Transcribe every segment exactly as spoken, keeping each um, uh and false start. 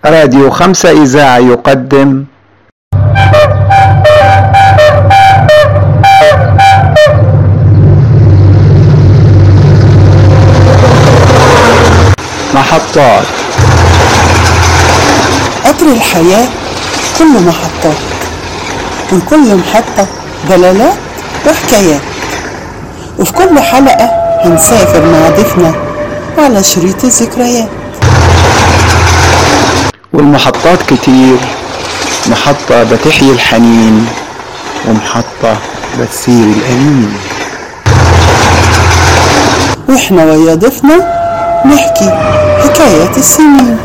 راديو خمسة إذاعة يقدم محطات. قطر الحياة كله محطات، من كل محطة دلالات وحكايات، وفي كل حلقة هنسافر مع ضيفنا على شريط الذكريات. والمحطات كتير، محطة بتحيي الحنين ومحطة بتثير الأنين، واحنا ويا ضيفنا نحكي حكايات السنين.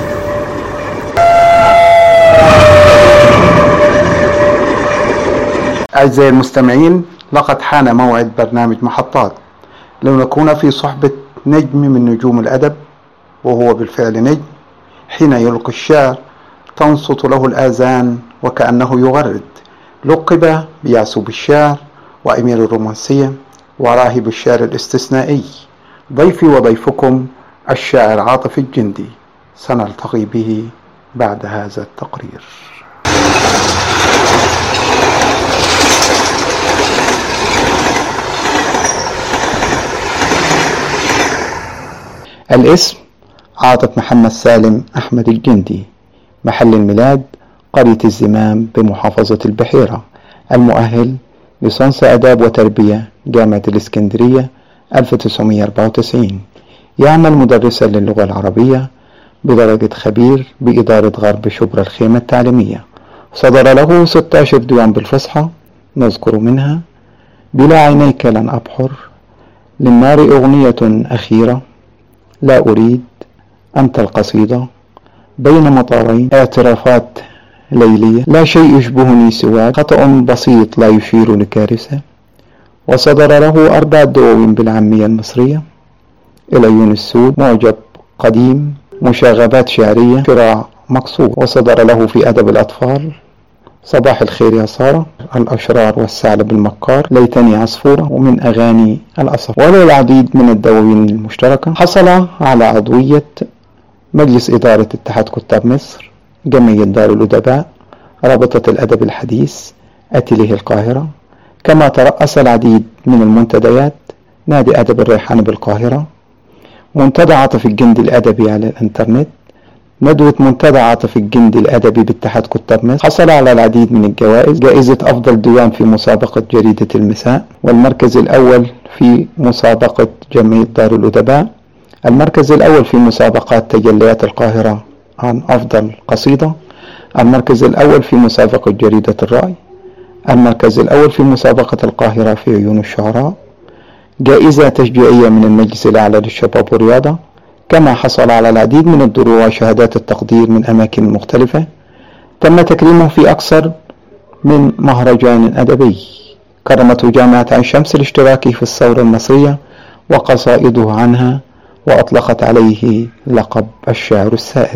أعزائي المستمعين، لقد حان موعد برنامج محطات لنكون في صحبة نجم من نجوم الأدب، وهو بالفعل نجم. حين يلقي الشعر تنصت له الآذان وكأنه يغرد. لقب بيعسوب الشعر وأمير الرومانسية وراهب الشعر الاستثنائي. ضيفي وضيفكم الشاعر عاطف الجندي، سنلتقي به بعد هذا التقرير. الاسم عاطف محمد سالم أحمد الجندي. محل الميلاد قرية الزمام بمحافظة البحيرة. المؤهل ليسانس آداب وتربية جامعة الإسكندرية ألف وتسعمائة وأربعة وتسعين. يعمل مدرسا للغة العربية بدرجة خبير بإدارة غرب شبرا الخيمة التعليمية. صدر له ستة عشر ديوان بالفصحى، نذكر منها: بلا عينيك لن أبحر، للنار أغنية أخيرة، لا أريد، أنت القصيدة، بين مطارين، اعترافات ليلية، لا شيء يشبهني سواك، خطأ بسيط لا يشير لكارثة. وصدر له أربع دواوين بالعامية المصرية: العيون السود، معجب قديم، مشاغبات شعرية، شراع مقصود. وصدر له في أدب الأطفال: صباح الخير يا سارة، الأشرار والثعلب المكار، ليتني عصفورة، ومن أغاني الأسف. وله العديد من الدواوين المشتركة. حصل على عضوية مجلس إدارة اتحاد كتاب مصر، جمعية دار الأدباء، رابطة الأدب الحديث، أتليه القاهرة. كما ترأس العديد من المنتديات: نادي أدب الريحان بالقاهرة، منتدى عاطف الجندي الأدبي على الإنترنت، ندوة منتدى عاطف الجندي الأدبي باتحاد كتاب مصر. حصل على العديد من الجوائز: جائزة أفضل ديوان في مسابقة جريدة المساء، والمركز الأول في مسابقة جمعية دار الأدباء، المركز الأول في مسابقات تجليات القاهرة عن أفضل قصيدة، المركز الأول في مسابقة جريدة الرأي، المركز الأول في مسابقة القاهرة في عيون الشعراء، جائزة تشجيعية من المجلس الأعلى للشباب والرياضة. كما حصل على العديد من الدروع وشهادات التقدير من أماكن مختلفة. تم تكريمه في أكثر من مهرجان أدبي. كرمته جامعة عين شمس الاشتراكي في الثورة المصرية وقصائده عنها، وأطلقت عليه لقب الشاعر السائر.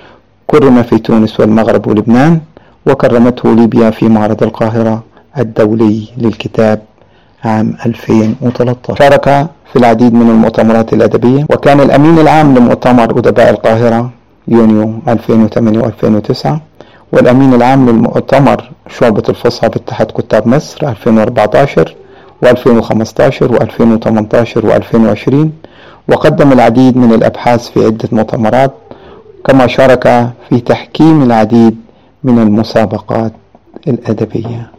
كرم في تونس والمغرب ولبنان، وكرمته ليبيا في معرض القاهرة الدولي للكتاب عام ألفين وثلاثة عشر. شارك في العديد من المؤتمرات الأدبية، وكان الأمين العام لمؤتمر أدباء القاهرة يونيو ألفين وثمانية وألفين وتسعة، والأمين العام للمؤتمر شعبة الفصحى باتحاد كتاب مصر ألفين وأربعة عشر وألفين وخمسة عشر وألفين وثمانية عشر وألفين وعشرين. وقدم العديد من الأبحاث في عدة مؤتمرات، كما شارك في تحكيم العديد من المسابقات الأدبية.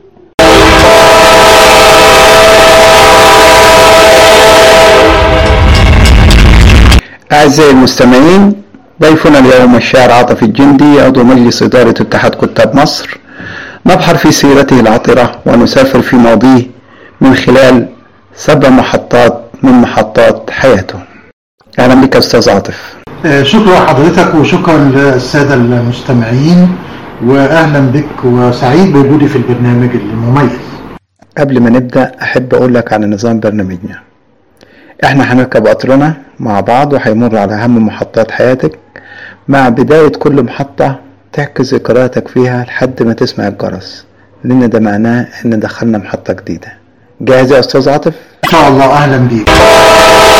أعزائي المستمعين، ضيفنا اليوم الشاعر عاطف الجندي، عضو مجلس إدارة اتحاد كتاب مصر. نبحر في سيرته العطرة ونسافر في ماضيه من خلال سبع محطات من محطات حياته. أهلا بك أستاذ عاطف. شكرا حضرتك وشكرا للسادة المستمعين، وأهلا بك وسعيد بوجودي في البرنامج المميز. قبل ما نبدأ أحب أقول لك على نظام برنامجنا. احنا هنركب قطرنا مع بعض وهيمر على أهم محطات حياتك، مع بداية كل محطة تحكي ذكرياتك فيها لحد ما تسمع الجرس، لأن ده معناه إن دخلنا محطة جديدة. جاهز يا أستاذ عاطف؟ إن شاء الله. أهلا بيك.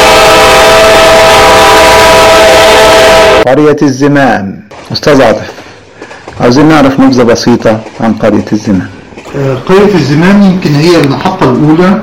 قرية الزمام. أستاذ عاطف، عاوزين نعرف نبذة بسيطة عن قرية الزمام. قرية الزمام يمكن هي المحطة الأولى،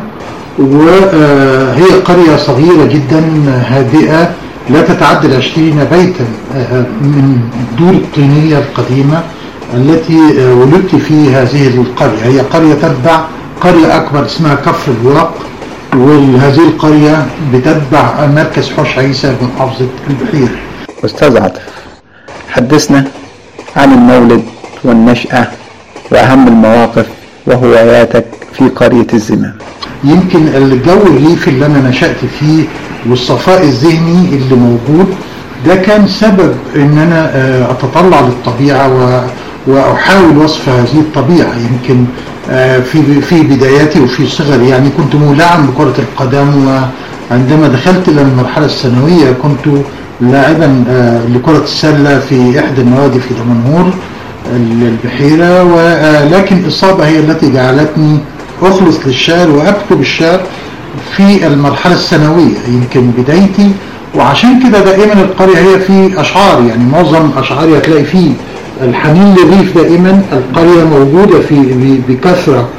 وهي قرية صغيرة جدا هادئة لا تتعدى عشرين بيتا من الدور الطينية القديمة التي ولدت في هذه القرية. هي قرية تتبع قرية أكبر اسمها كفر الواق، وهذه القرية بتتبع مركز حوش عيسى بمحافظة البحيرة. أستاذ عاطف، حدثنا عن المولد والنشأة وأهم المواقف وهواياتك في قرية الزمام. يمكن الجو الريفي اللي أنا نشأت فيه والصفاء الذهني اللي موجود ده كان سبب ان انا اتطلع للطبيعة واحاول وصف هذه الطبيعة. يمكن في في بداياتي وفي صغري يعني كنت مولعا بكرة القدم، وعندما دخلت الى المرحلة الثانوية كنت لاعبا لكرة السلة في احدى النوادي في دمنهور البحيرة، ولكن الاصابة هي التي جعلتني اخلص للشعر واكتب الشعر في المرحلة الثانوية يمكن بدايتي. وعشان كده دائما القرية هي في أشعار، يعني معظم أشعاري هتلاقي فيه الحنين للريف. دائما القرية موجودة في بكثرة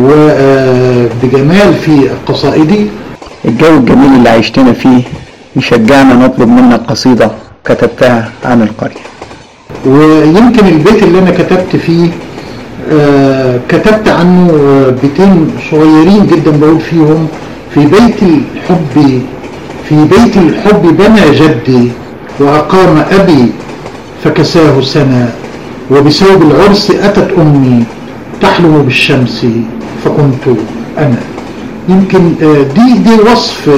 وبجمال في قصائدي. الجو الجميل اللي عشتنا فيه يشجعنا نطلب منك قصيدة كتبتها عن القرية. ويمكن البيت اللي أنا كتبت فيه آه كتبت عنه بيتين صغيرين جدا بقول فيهم: في بيت الحب في بيت الحب بنى جدي، وأقام أبي فكساه سنة، وبثوب العرس أتت أمي تحلم بالشمس فكنت أنا. يمكن دي دي وصف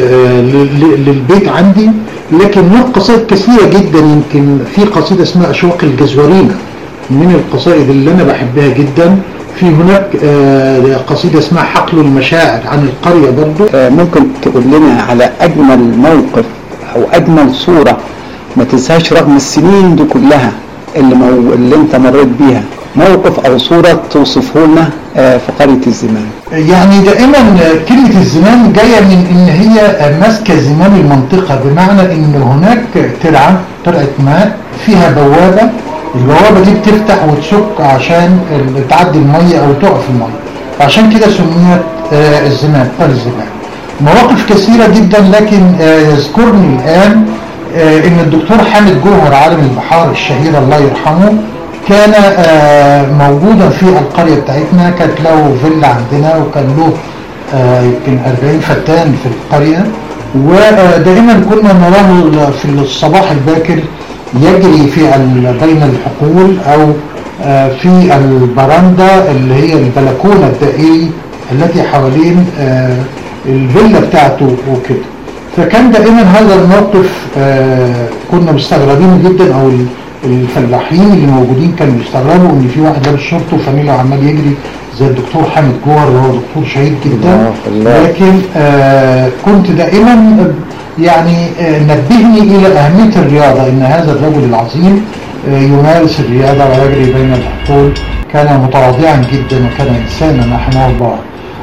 للبيت عندي، لكن له قصائد كثيرة جدا. يمكن في قصيدة اسمها أشواق الجزورينة من القصائد اللي أنا بحبها جدا. في هناك قصيدة اسمها حقل المشاعر عن القرية برضو. ممكن تقول لنا على أجمل موقف أو أجمل صورة ما تنساش رغم السنين دي كلها اللي, مو... اللي انت مريت بيها، موقف أو صورة توصفه لنا في قرية الزمام؟ يعني دائما كلمة الزمام جاية من إن هي ماسكة زمام المنطقة، بمعنى إن هناك ترعة ترعة ماء فيها بوابة، البوابة دي بتفتح وتشك عشان تعدي المية أو تقف المية، عشان كده سميت الزمام قرية الزمام. مواقف كثيرة جدا، لكن يذكرني الآن إن الدكتور حامد جوهر عالم البحار الشهير الله يرحمه كان موجودا في القرية بتاعتنا. كانت له فيلا عندنا، وكان له يمكن أربعين فتان في القرية، ودائما كنا نراه في الصباح الباكر يجري في بين الحقول أو في البرندة اللي هي البلكونة الدائري التي حوالين الفيلا بتاعته وكده. فكان دائما هذا الموقف كنا مستغربين جدا، أو الفلاحين اللي موجودين كانوا بيستغربوا ان في واحد لابس شورت وفانيلا وعمال يجري زي الدكتور حامد جوهر، وهو دكتور شهيد جدا. لكن آه كنت دائما يعني آه نبهني الى اهميه الرياضه، ان هذا الرجل العظيم آه يمارس الرياضه ويجري بين الحقول. كان متواضعا جدا وكان انسانا رحمه الله.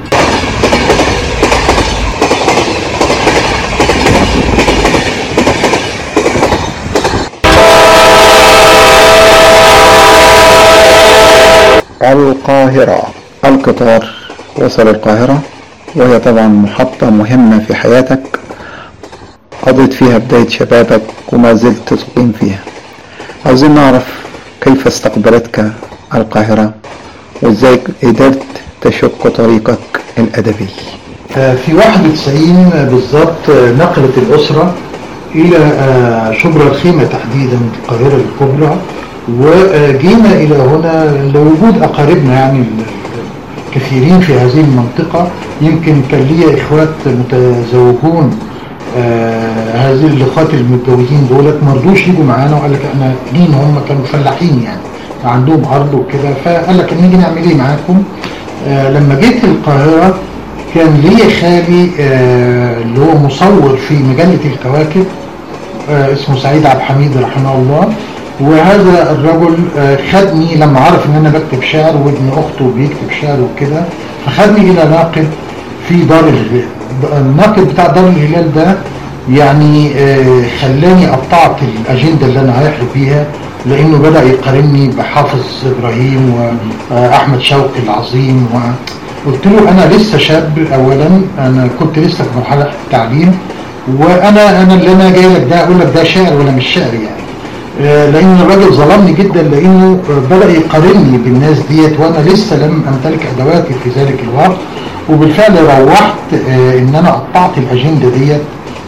القاهرة. القطار وصل القاهرة، وهي طبعا محطة مهمة في حياتك قضيت فيها بداية شبابك وما زلت تقيم فيها. عاوزين نعرف كيف استقبلتك القاهرة وازاي قدرت تشق طريقك الأدبي. في واحد وتسعين بالضبط نقلت الأسرة إلى شبرا الخيمة تحديدا القاهرة الكبرى، وجينا إلى هنا لوجود أقاربنا يعني كثيرين في هذه المنطقة. يمكن كان لي إخوات متزوجون، آه هذه الإخوات المتجوزين دولت مرضوش يجوا معانا، وقال لك احنا جين، هم كانوا فلاحين يعني عندهم أرض وكده، فقال لك نيجي نعمل إيه معاكم. آه لما جيت القاهرة كان لي خالي آه اللي هو مصور في مجلة الكواكب آه اسمه سعيد عبد الحميد رحمه الله، وهذا الرجل خدني لما عرف ان انا بكتب شعر وابن اخته بيكتب شعر وكده، فخدني الى ناقد في دار الهلال. الناقد بتاع دار الهلال ده يعني خلاني قطعت الاجنده اللي انا رايح بيها، لانه بدأ يقارني بحافظ ابراهيم واحمد شوقي العظيم، وقلت له انا لسه شاب، اولا انا كنت لسه في مرحلة التعليم، وانا انا اللي انا جاي لك ده اقول لك ده شاعر ولا مش شاعر يعني، لان الراجل ظلمني جدا، لانه بدأ يقارني بالناس ديت وانا لسه لم امتلك ادواتي في ذلك الوقت. وبالفعل روحت ان انا قطعت الاجندة ديت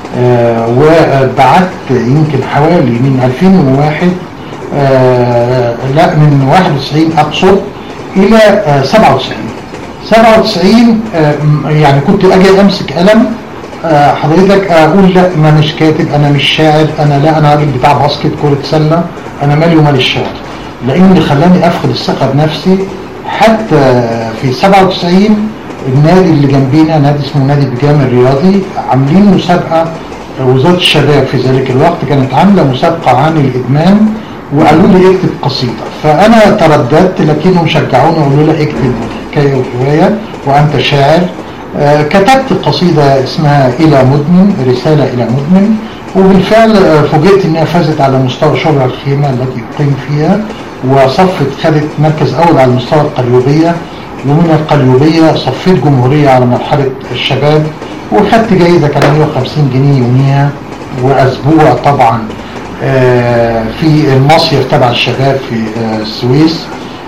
وبعت يمكن حوالي من ألفين وواحد لا من واحد وتسعين اقصد الى سبعة وتسعين سبعة وتسعين يعني كنت اجي امسك قلم حضرتك اقول لا ما مش كاتب، انا مش شاعر، انا لا انا راجل بتاع باسكت كرة سلة، انا مالي ومال الشعر، لان خلاني افقد الثقة بنفسي. حتى في سبعة وتسعين النادي اللي جنبينا، نادي اسمه نادي بجام الرياضي، عاملين مسابقة، وزارة الشباب في ذلك الوقت كانت عاملة مسابقة عن الادمان، وقالوا لي اكتب قصيدة، فانا ترددت، لكنهم شجعوني وقالوا لي اكتب حكاية ورواية وانت شاعر. آه كتبت قصيدة اسمها الى مدمن، رسالة الى مدمن، وبالفعل آه فوجئت انها فازت على مستوى شبرا الخيمة التي اقيم فيها، وصفت خدت مركز اول على مستوى القليوبية، ومن القليوبية صفيت جمهورية على مرحلة الشباب، وخدت جايزة كان مية وخمسين جنيه يوميها، واسبوع طبعا آه في المصيف تبع الشباب في آه السويس،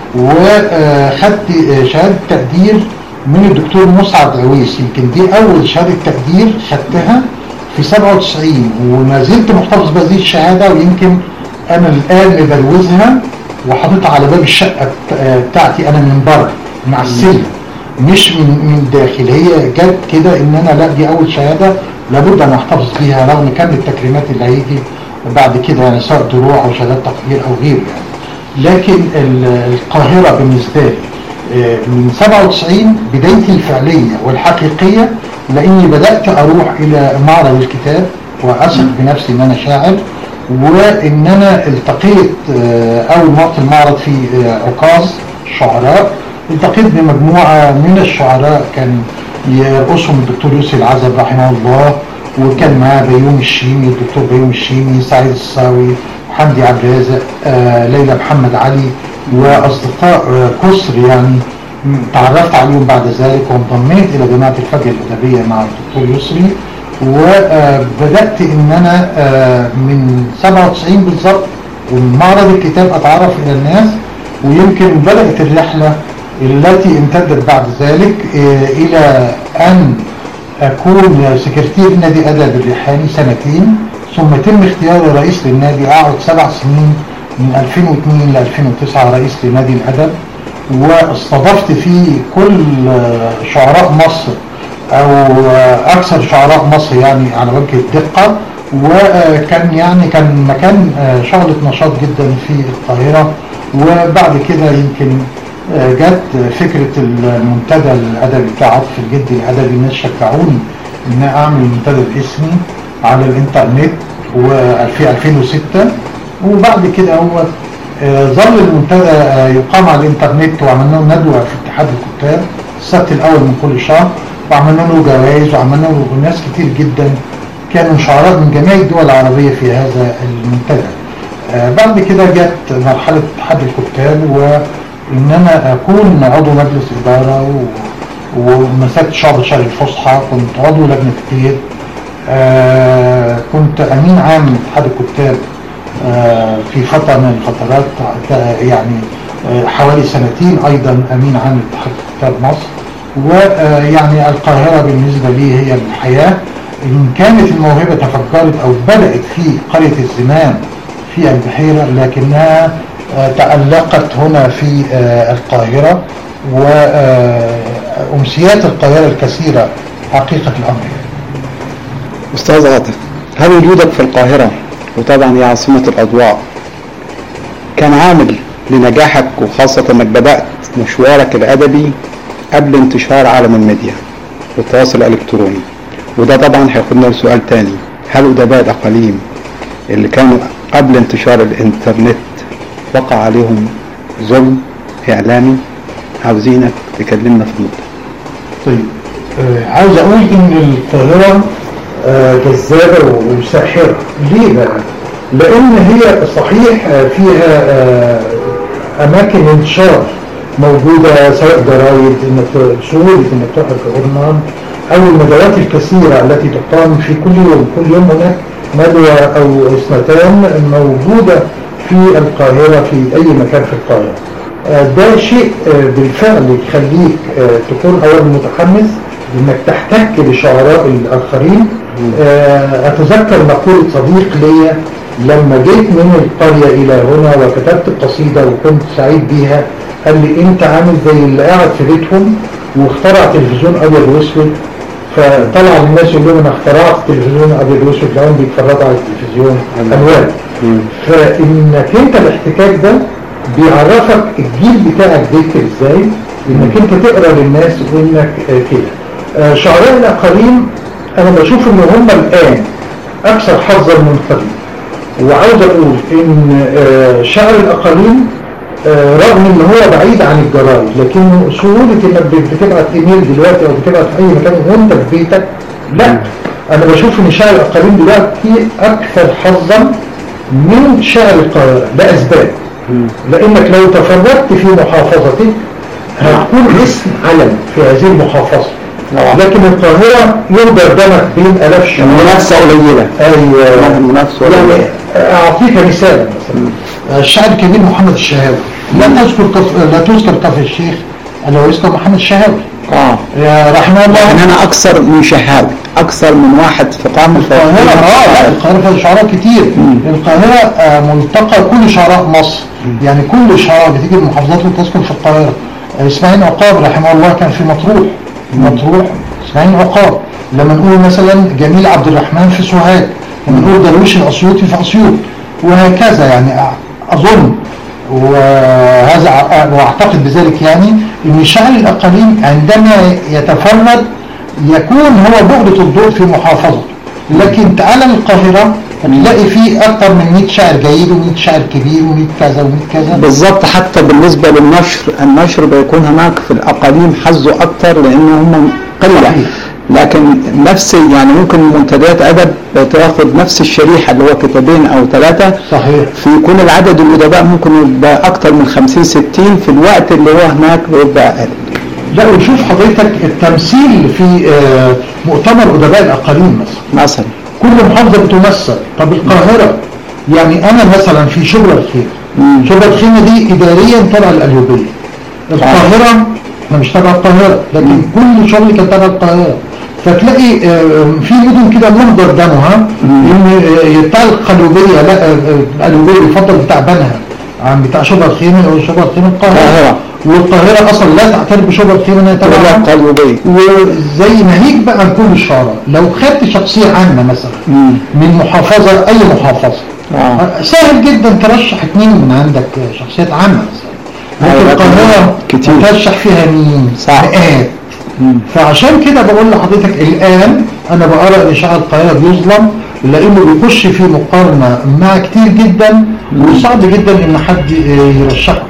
وخدت شهادة تقدير من الدكتور مسعد عويس، يمكن دي اول شهادة تقدير خدتها في سبعة وتسعين، وما زلت محتفظ بهذه الشهادة، ويمكن انا الان مبروزها وحاططها على باب الشقة بتاعتي انا من بره مع السلم مش من من داخل، هي جت كده ان انا لا دي اول شهادة لابد ان احتفظ بيها، رغم كم التكريمات اللي هيجي بعد كده يعني سواء دروع او شهادات تقدير او غيره يعني. لكن القاهرة بالنسبة لي من سبعة وتسعين بدايتي الفعلية والحقيقية، لاني بدأت اروح الى معرض الكتاب واثق بنفسي ان انا شاعر، وان انا التقيت اول مرة المعرض في عكاظ شعراء، التقيت بمجموعة من الشعراء كان يرقصهم الدكتور يوسف العزب رحمه الله، وكان معاه بيومي الشيمي، الدكتور بيومي الشيمي، سعيد الصاوي، حمدي عبد الرازق، آه، ليلى محمد علي، واصدقاء آه، كسر يعني تعرفت عليهم بعد ذلك، وانضميت الى جماعة الفجر الادبية مع الدكتور يسري، وبدأت ان انا آه، من سبعة وتسعين بالضبط ومن معرض الكتاب اتعرف الى الناس، ويمكن بدأت الرحلة التي امتدت بعد ذلك آه، الى ان اكون سكرتير نادي ادب الريحاني سنتين، ثم يتم اختياري رئيس للنادي، اقعد سبع سنين من ألفين واثنين ل ألفين وتسعة رئيس لنادي الادب، واستضفت فيه كل شعراء مصر او اكثر شعراء مصر يعني على وجه الدقة، وكان يعني كان مكان شغلة نشاط جدا في القاهرة. وبعد كده يمكن جت فكرة المنتدى الادبي بتاع عطف الجدي الادبي، الناس شجعوني ان اعمل منتدى باسمي على الانترنت وفي ألفين وستة، وبعد كده هو ظل المنتدى يقام على الانترنت، وعملنا له ندوة في اتحاد الكتاب السبت الاول من كل شهر، وعملنا له جوائز، وعملنا له ناس كتير جدا كانوا شعراء من جميع الدول العربية في هذا المنتدى. بعد كده جت مرحلة اتحاد الكتاب، وان انا اكون عضو مجلس ادارة، ومسكت شعب شرق الفصحى، كنت عضو لجنة كتير، آه كنت امين عام لاتحاد الكتاب آه في فترة من الفترات، يعني آه حوالي سنتين ايضا امين عام لاتحاد كتاب مصر. ويعني القاهرة بالنسبة لي هي الحياة، ان كانت الموهبة تفجرت او بدأت في قرية الزمام في البحيرة، لكنها آه تألقت هنا في آه القاهرة، وأمسيات القاهرة الكثيرة حقيقة الأمر. أستاذ عاطف، هل وجودك في القاهرة، وطبعا هي عاصمة الأضواء، كان عامل لنجاحك، وخاصة أنك بدأت مشوارك الأدبي قبل انتشار عالم الميديا والتواصل الإلكتروني؟ وده طبعا هياخدنا لسؤال تاني، هل أدباء الأقاليم اللي كانوا قبل انتشار الإنترنت وقع عليهم ظلم إعلامي؟ عاوزينك تكلمنا في النقطة. طيب آه عاوز أقول إن القاهرة آه جذابة وساحرة. ليه بقى؟ لان هي صحيح فيها اماكن انتشار موجودة، سواء جرايد انك سهولة انك تقرأ جورنال او المدارات الكثيرة التي تقام في كل يوم. كل يوم هناك ندوة او اثنتان موجودة في القاهرة في اي مكان في القاهرة. ده شيء بالفعل يخليك تكون اولا متحمس انك تحتك بشعراء الاخرين. اتذكر مقولة صديق ليا لما جيت من القرية الى هنا وكتبت قصيدة وكنت سعيد بيها، قال لي انت عامل زي اللي قاعد في بيتهم واخترع تلفزيون ابيض واسود، فطلع الناس يقول لهم انا اخترعت تلفزيون ابيض واسود، لهم بيتفرجوا على التلفزيون الوان. فانك انت الاحتكاك ده بيعرفك الجيل بتاعك بيكتب ازاي، انك انت تقرا للناس وانك كده. شعراء الاقاليم انا بشوف ان هم الان اكثر حظا من قبل، وعاوز اقول ان شعر الاقاليم رغم ان هو بعيد عن الجرايد، لكن سهولة انك بتبعت ايميل دلوقتي او بتبعت في اي مكان وانت في بيتك، لا انا بشوف ان شعر الاقاليم دلوقتي اكثر حظا من شعر القاهرة لاسباب. لانك لو تفرغت في محافظتك هتكون اسم علم في هذه المحافظة، لكن القاهرة يقدر دمك بين الاف شعر، المنافسة قليلة. ايوه المنافسة قليلة. يعني اعطيك مثال، مثلا الشاعر الكبير محمد الشهاوي، لا تذكر كف... لا تذكر كفر الشيخ الا ويذكر محمد الشهاوي. اه رحمه الله. يعني انا اكثر من شهاوي، اكثر من واحد في قام القاهرة. اه لا القاهرة فيها شعراء كتير. مم. القاهرة آه ملتقى كل شعراء مصر. مم. يعني كل شعراء بتيجي من المحافظات وتسكن في القاهرة. اسماعيل عقاب رحمه الله كان في مطروح. مطروح اسماعيل عقاب. لما نقول مثلا جميل عبد الرحمن في سوهاج، لما نقول درويش الاسيوطي في اسيوط، وهكذا. يعني اظن وهذا واعتقد بذلك يعني ان شعر الاقاليم عندما يتفرد يكون هو بؤرة الضوء في محافظته، لكن تعالى القاهرة تلاقي فيه اكثر من مئة شاعر جيد و100 شاعر كبير و100 كذا و100 كذا. بالضبط. حتى بالنسبة للنشر، النشر بيكون هناك في الاقاليم حظه اكثر لانه هم قلة، لكن نفس يعني ممكن منتديات ادب بتاخد نفس الشريحه اللي هو كتابين او ثلاثه. صحيح. في كل العدد الادباء ممكن يبقى اكثر من خمسين ستين، في الوقت اللي هو هناك بيبقى اقل. لا وشوف حضرتك التمثيل في مؤتمر ادباء الاقاليم مثلا مثلا كل محافظه بتمثل. طب القاهره يعني انا مثلا في شبرا الخيمه، شبرا الخيمه دي اداريا تبع القليوبيه. القاهره احنا مش تبع القاهره، لكن مم. كل شغل كان تبع القاهره. فتلاقي في مدن كده مهدر دمها ان بتاع القليوبيه، لا القليوبيه بيفضل بتاع بنها عن بتاع شبرا الخيمه او شبرا الخيمه القاهره، والقاهره اصلا لا تعترف بشبرا الخيمه انها تبع القليوبيه. وزي ناهيك بقى عن كل الشعراء، لو خدت شخصيه عامه مثلا مم. من محافظه اي محافظه آه. سهل جدا ترشح اثنين من عندك شخصيات عامه مثلا، لكن القاهره ترشح فيها مين؟ مئات. فعشان كده بقول لحضرتك الان انا بقرا ان شعر القاهره بيظلم لانه بيخش في مقارنه مع كتير جدا، وصعب جدا ان حد يرشحه.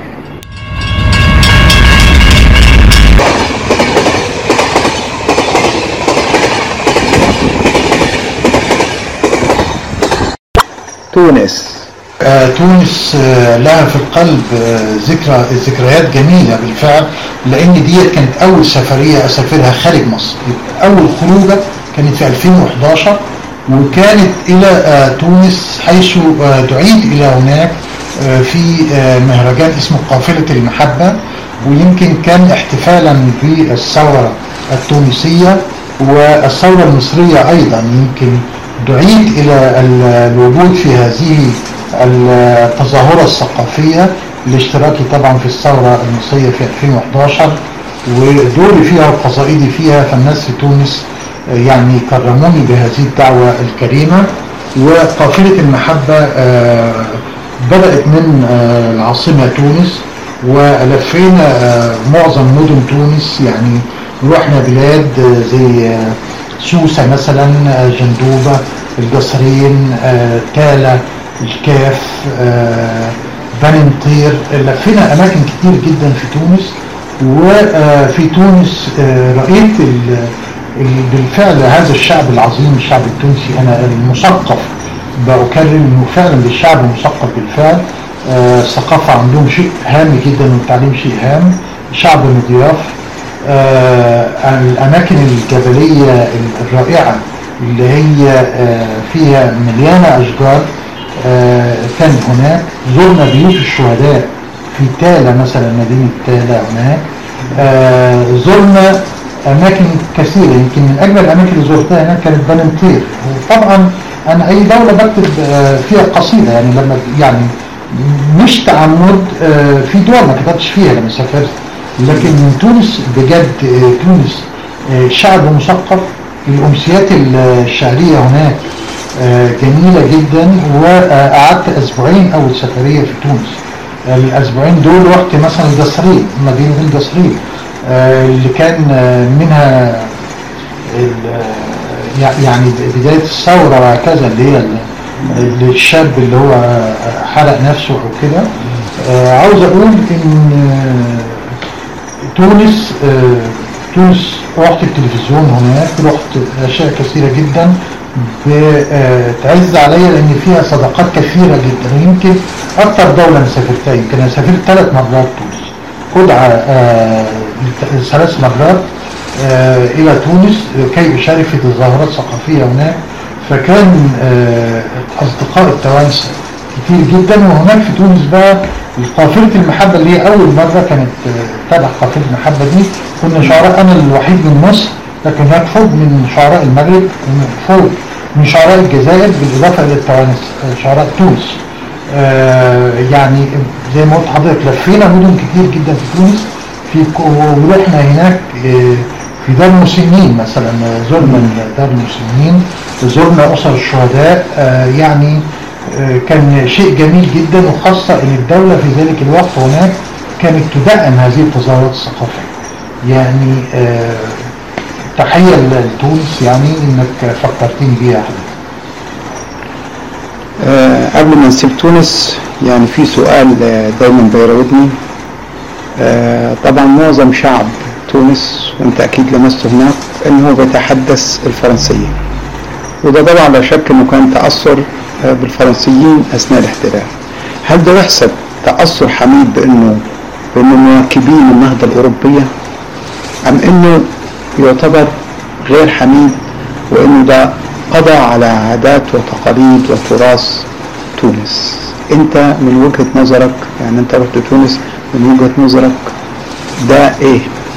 تونس. آه تونس آه لها في القلب آه ذكرى ذكريات جميلة بالفعل، لأن دي كانت أول سفرية أسافرها خارج مصر. أول خروجة كانت في ألفين وإحدى عشر، وكانت إلى آه تونس، حيث آه دعيت إلى هناك آه في آه مهرجان اسمه قافلة المحبة، ويمكن كان احتفالا بالثورة التونسية والثورة المصرية أيضا. يمكن دعيت إلى الوجود في هذه التظاهرة الثقافية لاشتراكي طبعا في الثورة المصرية في ألفين وإحدى عشر، ودوري فيها وقصائدي فيها، فالناس في تونس يعني كرموني بهذه الدعوة الكريمة. وقافلة المحبة بدأت من العاصمة تونس، ولفينا معظم مدن تونس، يعني رحنا بلاد زي سوسة مثلا، جندوبة، القصرين، تالة، الكاف، بني مطير. لفينا أماكن كتير جدا في تونس. وفي تونس رأيت بالفعل هذا الشعب العظيم، الشعب التونسي. أنا المثقف بأكرر انه فعلا الشعب مثقف بالفعل. آه الثقافة عندهم شيء هام جدا والتعليم شيء هام. شعب مضياف. آه الأماكن الجبلية الرائعة اللي هي آه فيها مليانة أشجار آه كان هناك. زرنا بيوت الشهداء في تالة مثلا، مدينة تالة هناك. آه زرنا أماكن كثيرة، يمكن من أجمل الأماكن اللي زرتها هناك كانت بنمطير. وطبعا أنا أي دولة بكتب آه فيها قصيدة، يعني لما يعني مش تعمد. آه في دول ما كتبتش فيها لما سافرت، لكن من تونس بجد آه تونس آه شعب مثقف. الأمسيات الشعرية هناك آه جميلة جدا. وقعدت أسبوعين أول سفرية في تونس. الأسبوعين دول رحت مثلا القصرين، مدينة القصرين آه اللي كان آه منها يعني بداية الثورة وهكذا، اللي هي الشاب اللي هو حرق نفسه أو كده. آه عاوز أقول إن آه تونس آه تونس رحت التلفزيون هناك، رحت أشياء كثيرة جدا بتعز عليا لأن فيها صداقات كثيرة جدا. يمكن أكثر دولة أنا سافرتها، يمكن أنا سافرت ثلاث مرات تونس. أدعى آه ثلاث مرات آه إلى تونس كي أشارك في تظاهرات ثقافية هناك. فكان آه أصدقاء التوانسة كتير جدا. وهناك في تونس بقى قافلة المحبة اللي هي أول مرة كانت آه تبع قافلة المحبة دي. كنا شعراء، أنا الوحيد من مصر، لكن هناك فوق من شعراء المغرب، فوق من شعراء الجزائر، بالإضافة إلى التوانس شعراء تونس. آه يعني زي ما قلت حضرتك لفينا مدن كتير جدا في تونس. في ورحنا هناك آه في دار المسنين مثلا، زرنا دار المسنين، زرنا أسر الشهداء. آه يعني آه كان شيء جميل جدا، وخاصة ان الدولة في ذلك الوقت هناك كانت تدعم هذه التظاهرات الثقافية. يعني آه تحية لتونس، يعني انك فكرتني بيها يا حضرتك. آه قبل ما نسيب تونس، يعني في سؤال دايما بيراودني. آه طبعا معظم شعب تونس، وانت اكيد لمسته هناك، انه بيتحدث الفرنسية، وده طبعا لا شك انه كان تأثر بالفرنسيين اثناء الاحتلال. هل ده يحسب تأثر حميد بانه بانه مواكبين النهضة الاوروبية، ام انه يعتبر غير حميد وانه ده قضى على عادات وتقاليد وتراث تونس؟ انت من وجهة نظرك، يعني انت رحت تونس، من وجهة نظرك ده ايه؟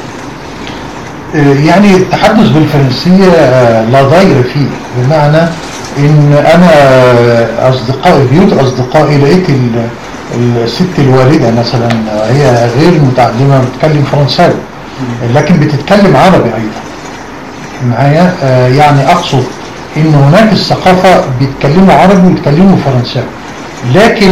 يعني التحدث بالفرنسية لا ضير فيه، بمعنى ان انا اصدقائي، بيوت اصدقائي، لقيت الست الوالدة مثلا هي غير متعلمة، بتتكلم فرنساوي لكن بتتكلم عربي ايضا معايا. يعني اقصد ان هناك الثقافة بيتكلموا عربي ويتكلموا فرنساوي، لكن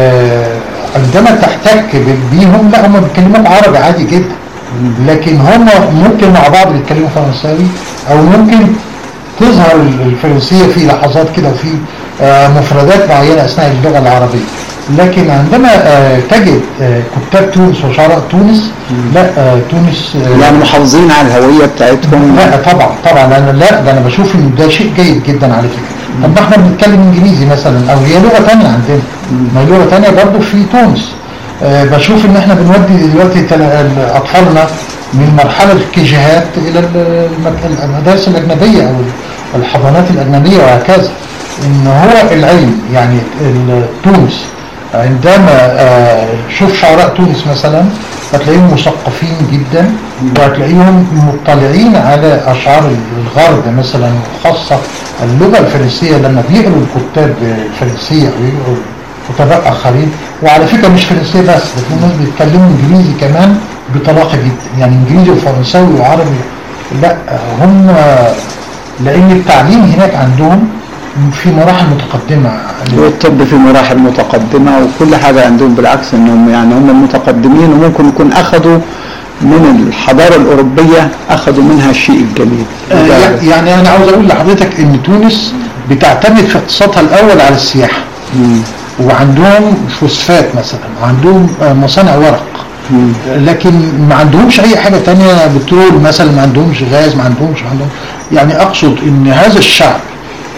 عندما تحتك بيهم لا، هم بيتكلموا عربي عادي جدا، لكن هم ممكن مع بعض بيتكلموا فرنساوي، او ممكن تظهر الفرنسية في لحظات كده وفي مفردات معينة اثناء اللغة العربية. لكن عندما تجد كتاب تونس وشعراء تونس، لا تونس يعني محافظين على الهوية بتاعتهم. لا طبعا طبعا انا لا، ده انا بشوف ان ده شيء جيد جدا على فكرة. طب احنا بنتكلم انجليزي مثلا، او هي لغة تانية عندنا، ما هي لغة تانية برضو في تونس. أه بشوف ان احنا بنودي دلوقتي اطفالنا من مرحلة الكيجيهات الى المدارس الاجنبية او الحضانات الاجنبية وهكذا. ان هو العلم يعني تونس عندما أه شوف شعراء تونس مثلا هتلاقيهم مثقفين جدا، وهتلاقيهم مطلعين على اشعار الغرب مثلا، وخاصة اللغة الفرنسية لما بيقروا الكتاب الفرنسية او يقروا كتباء اخرين. وعلى فكرة مش فرنسية بس، ده في ناس بيتكلموا انجليزي كمان بطلاقة جدا، يعني انجليزي وفرنساوي وعربي. لا هم لان التعليم هناك عندهم في مراحل متقدمة، والطب في مراحل متقدمة وكل حاجة عندهم، بالعكس انهم يعني هم المتقدمين، وممكن يكون اخذوا من الحضارة الاوروبية، اخذوا منها الشيء الجميل. آه يعني انا عاوز اقول لحضرتك ان تونس بتعتمد في اقتصادها الاول على السياحة. مم. وعندهم فوسفات مثلا، وعندهم مصانع ورق، مم. لكن ما عندهمش اي حاجة تانية، بترول مثلا ما عندهمش، غاز ما عندهمش، ما عندهم. يعني اقصد ان هذا الشعب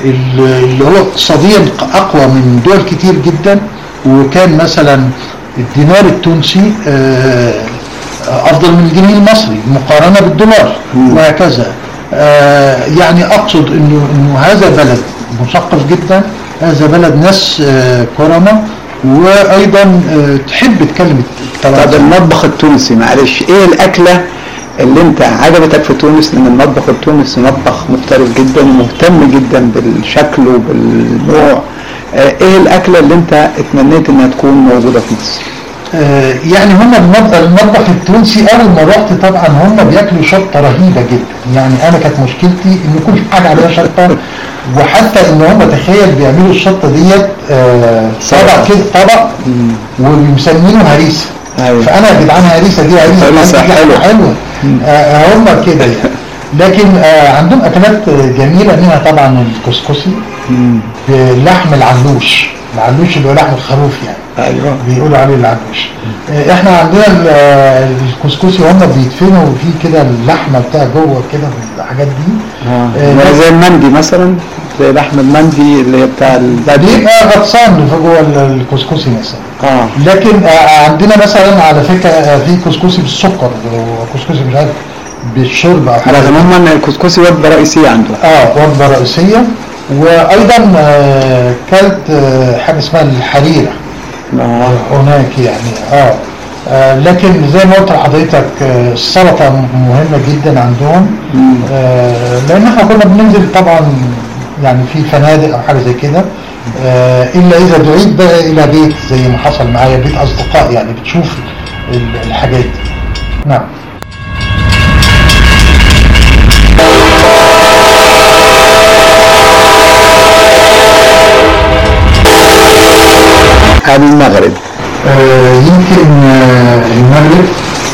اللي هو اقتصاديا اقوى من دول كتير جدا، وكان مثلا الدينار التونسي افضل من الجنيه المصري مقارنه بالدولار وهكذا. يعني اقصد انه انه هذا بلد مثقف جدا، هذا بلد ناس كرمه، وايضا تحب تكلم. طب المطبخ التونسي معلش، ايه الاكله اللي انت عجبتك في تونس؟ لان المطبخ التونسي مطبخ مختلف جدا ومهتم جدا بالشكل وبالنوع. ايه الاكله اللي انت اتمنيت انها تكون موجوده في مصر؟ آه يعني هم المطبخ التونسي اول ما رحت طبعا هم بياكلوا شطه رهيبه جدا. يعني انا كانت مشكلتي ان كل حاجه عليها شطه، وحتى ان هم تخيل بيعملوا الشطه ديت آه طبق كده، طبق ومسمينه هريسه. أيوة. فانا يا جدعان هريسه دي هريسه حلوه حلوه آه هم كده يعني. لكن آه عندهم اكلات جميله، منها طبعا الكسكسي بلحم العلوش، العلوش اللي هو لحم الخروف يعني. ايوه بيقولوا عليه العلوش. آه احنا عندنا الكسكسي هم بيدفنوا فيه كده اللحمه بتاع جوه كده والحاجات دي. اه, آه زي المندي مثلا، زي لحم المندي اللي هي بتاع بيبقى غطسان في جوه الكسكسي مثلا. اه لكن آه عندنا مثلا على فكره في كسكسي بالسكر، وكسكسي مش عارف بالشرب او حاجه. عموما الكسكسي وجبه رئيسيه عنده. اه وجبه رئيسيه. وايضا آه كلت آه حاجه اسمها الحريره آه. هناك يعني. اه, آه لكن زي ما قلت لحضرتك آه السلطه مهمه جدا عندهم. آه لان احنا كنا بننزل طبعا يعني في فنادق او حاجه زي كده، آه الا اذا دعيت بقى الى بيت زي ما حصل معايا، بيت اصدقاء يعني بتشوف الحاجات دي. نعم. عن المغرب. آه يمكن آه المغرب،